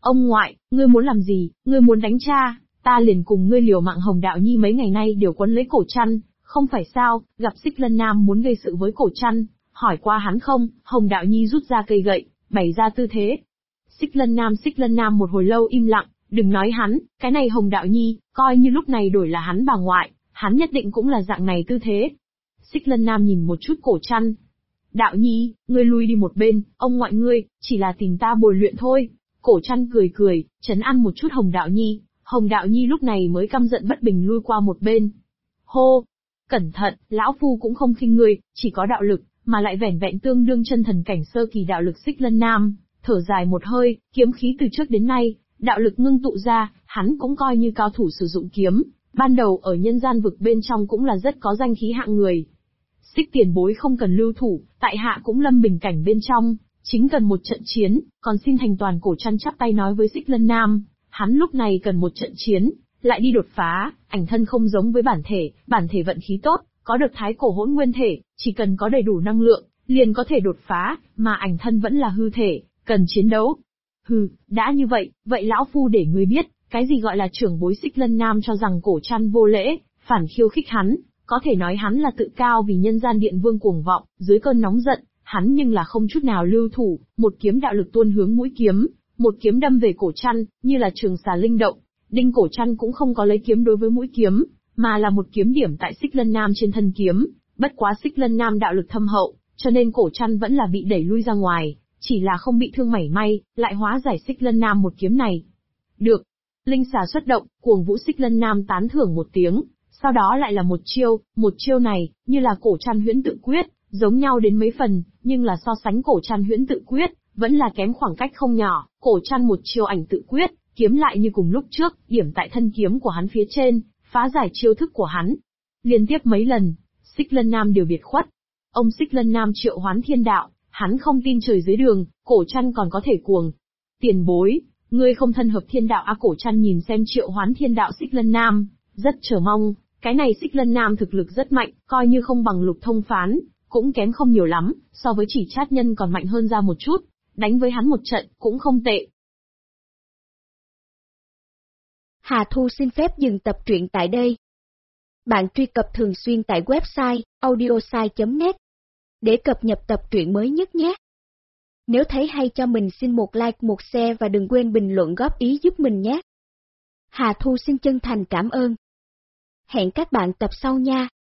Ông ngoại, ngươi muốn làm gì, ngươi muốn đánh cha, ta liền cùng ngươi liều mạng. Hồng Đạo Nhi mấy ngày nay đều quấn lấy Cổ Trăn, không phải sao, gặp Xích Lân Nam muốn gây sự với Cổ Trăn, hỏi qua hắn không, Hồng Đạo Nhi rút ra cây gậy, bày ra tư thế. Xích Lân Nam một hồi lâu im lặng, đừng nói hắn, cái này Hồng Đạo Nhi, coi như lúc này đổi là hắn bà ngoại, hắn nhất định cũng là dạng này tư thế. Xích Lân Nam nhìn một chút Cổ Trăn. Đạo Nhi, ngươi lui đi một bên, ông ngoại ngươi, chỉ là tìm ta bồi luyện thôi. Cổ Trăn cười cười, trấn an một chút Hồng Đạo Nhi. Hồng Đạo Nhi lúc này mới căm giận bất bình lui qua một bên. Hô! Cẩn thận, lão phu cũng không khinh ngươi, chỉ có đạo lực, mà lại vẻn vẹn tương đương chân thần cảnh sơ kỳ đạo lực. Xích Lân Nam thở dài một hơi, kiếm khí từ trước đến nay, đạo lực ngưng tụ ra, hắn cũng coi như cao thủ sử dụng kiếm, ban đầu ở nhân gian vực bên trong cũng là rất có danh khí hạng người. Xích tiền bối không cần lưu thủ, tại hạ cũng lâm bình cảnh bên trong, chính cần một trận chiến, còn xin thành toàn. Cổ Trăn chắp tay nói với Xích Lân Nam, hắn lúc này cần một trận chiến, lại đi đột phá, ảnh thân không giống với bản thể vận khí tốt, có được thái cổ hỗn nguyên thể, chỉ cần có đầy đủ năng lượng, liền có thể đột phá, mà ảnh thân vẫn là hư thể, cần chiến đấu. Hừ, đã như vậy, vậy lão phu để ngươi biết, cái gì gọi là trưởng bối. Xích Lân Nam cho rằng Cổ Trăn vô lễ, phản khiêu khích hắn, có thể nói hắn là tự cao vì nhân gian điện vương cuồng vọng, dưới cơn nóng giận, hắn nhưng là không chút nào lưu thủ, một kiếm đạo lực tuôn hướng mũi kiếm, một kiếm đâm về Cổ Trăn, như là trường xà linh động. Đinh Cổ Trăn cũng không có lấy kiếm đối với mũi kiếm, mà là một kiếm điểm tại Xích Lân Nam trên thân kiếm, bất quá Xích Lân Nam đạo lực thâm hậu, cho nên Cổ Trăn vẫn là bị đẩy lui ra ngoài, chỉ là không bị thương mảy may, lại hóa giải Xích Lân Nam một kiếm này. Được. Linh xà xuất động, cuồng vũ. Xích Lân Nam tán thưởng một tiếng, sau đó lại là một chiêu này, như là Cổ Trăn huyễn tự quyết, giống nhau đến mấy phần, nhưng là so sánh Cổ Trăn huyễn tự quyết, vẫn là kém khoảng cách không nhỏ. Cổ Trăn một chiêu ảnh tự quyết, kiếm lại như cùng lúc trước, điểm tại thân kiếm của hắn phía trên, phá giải chiêu thức của hắn. Liên tiếp mấy lần, Xích Lân Nam đều biệt khuất. Ông Xích Lân Nam triệu hoán thiên đạo, hắn không tin trời dưới đường, Cổ Trăn còn có thể cuồng. Tiền bối, ngươi không thân hợp thiên đạo. Cổ Trăn nhìn xem triệu hoán thiên đạo Xích Lân Nam, rất chờ mong, cái này Xích Lân Nam thực lực rất mạnh, coi như không bằng Lục Thông Phán, cũng kém không nhiều lắm, so với Chỉ Trát Nhân còn mạnh hơn ra một chút, đánh với hắn một trận, cũng không tệ. Hà Thu xin phép dừng tập truyện tại đây. Bạn truy cập thường xuyên tại website audiosai.net để cập nhật tập truyện mới nhất nhé. Nếu thấy hay cho mình xin một like, một share và đừng quên bình luận góp ý giúp mình nhé. Hà Thu xin chân thành cảm ơn. Hẹn các bạn tập sau nha.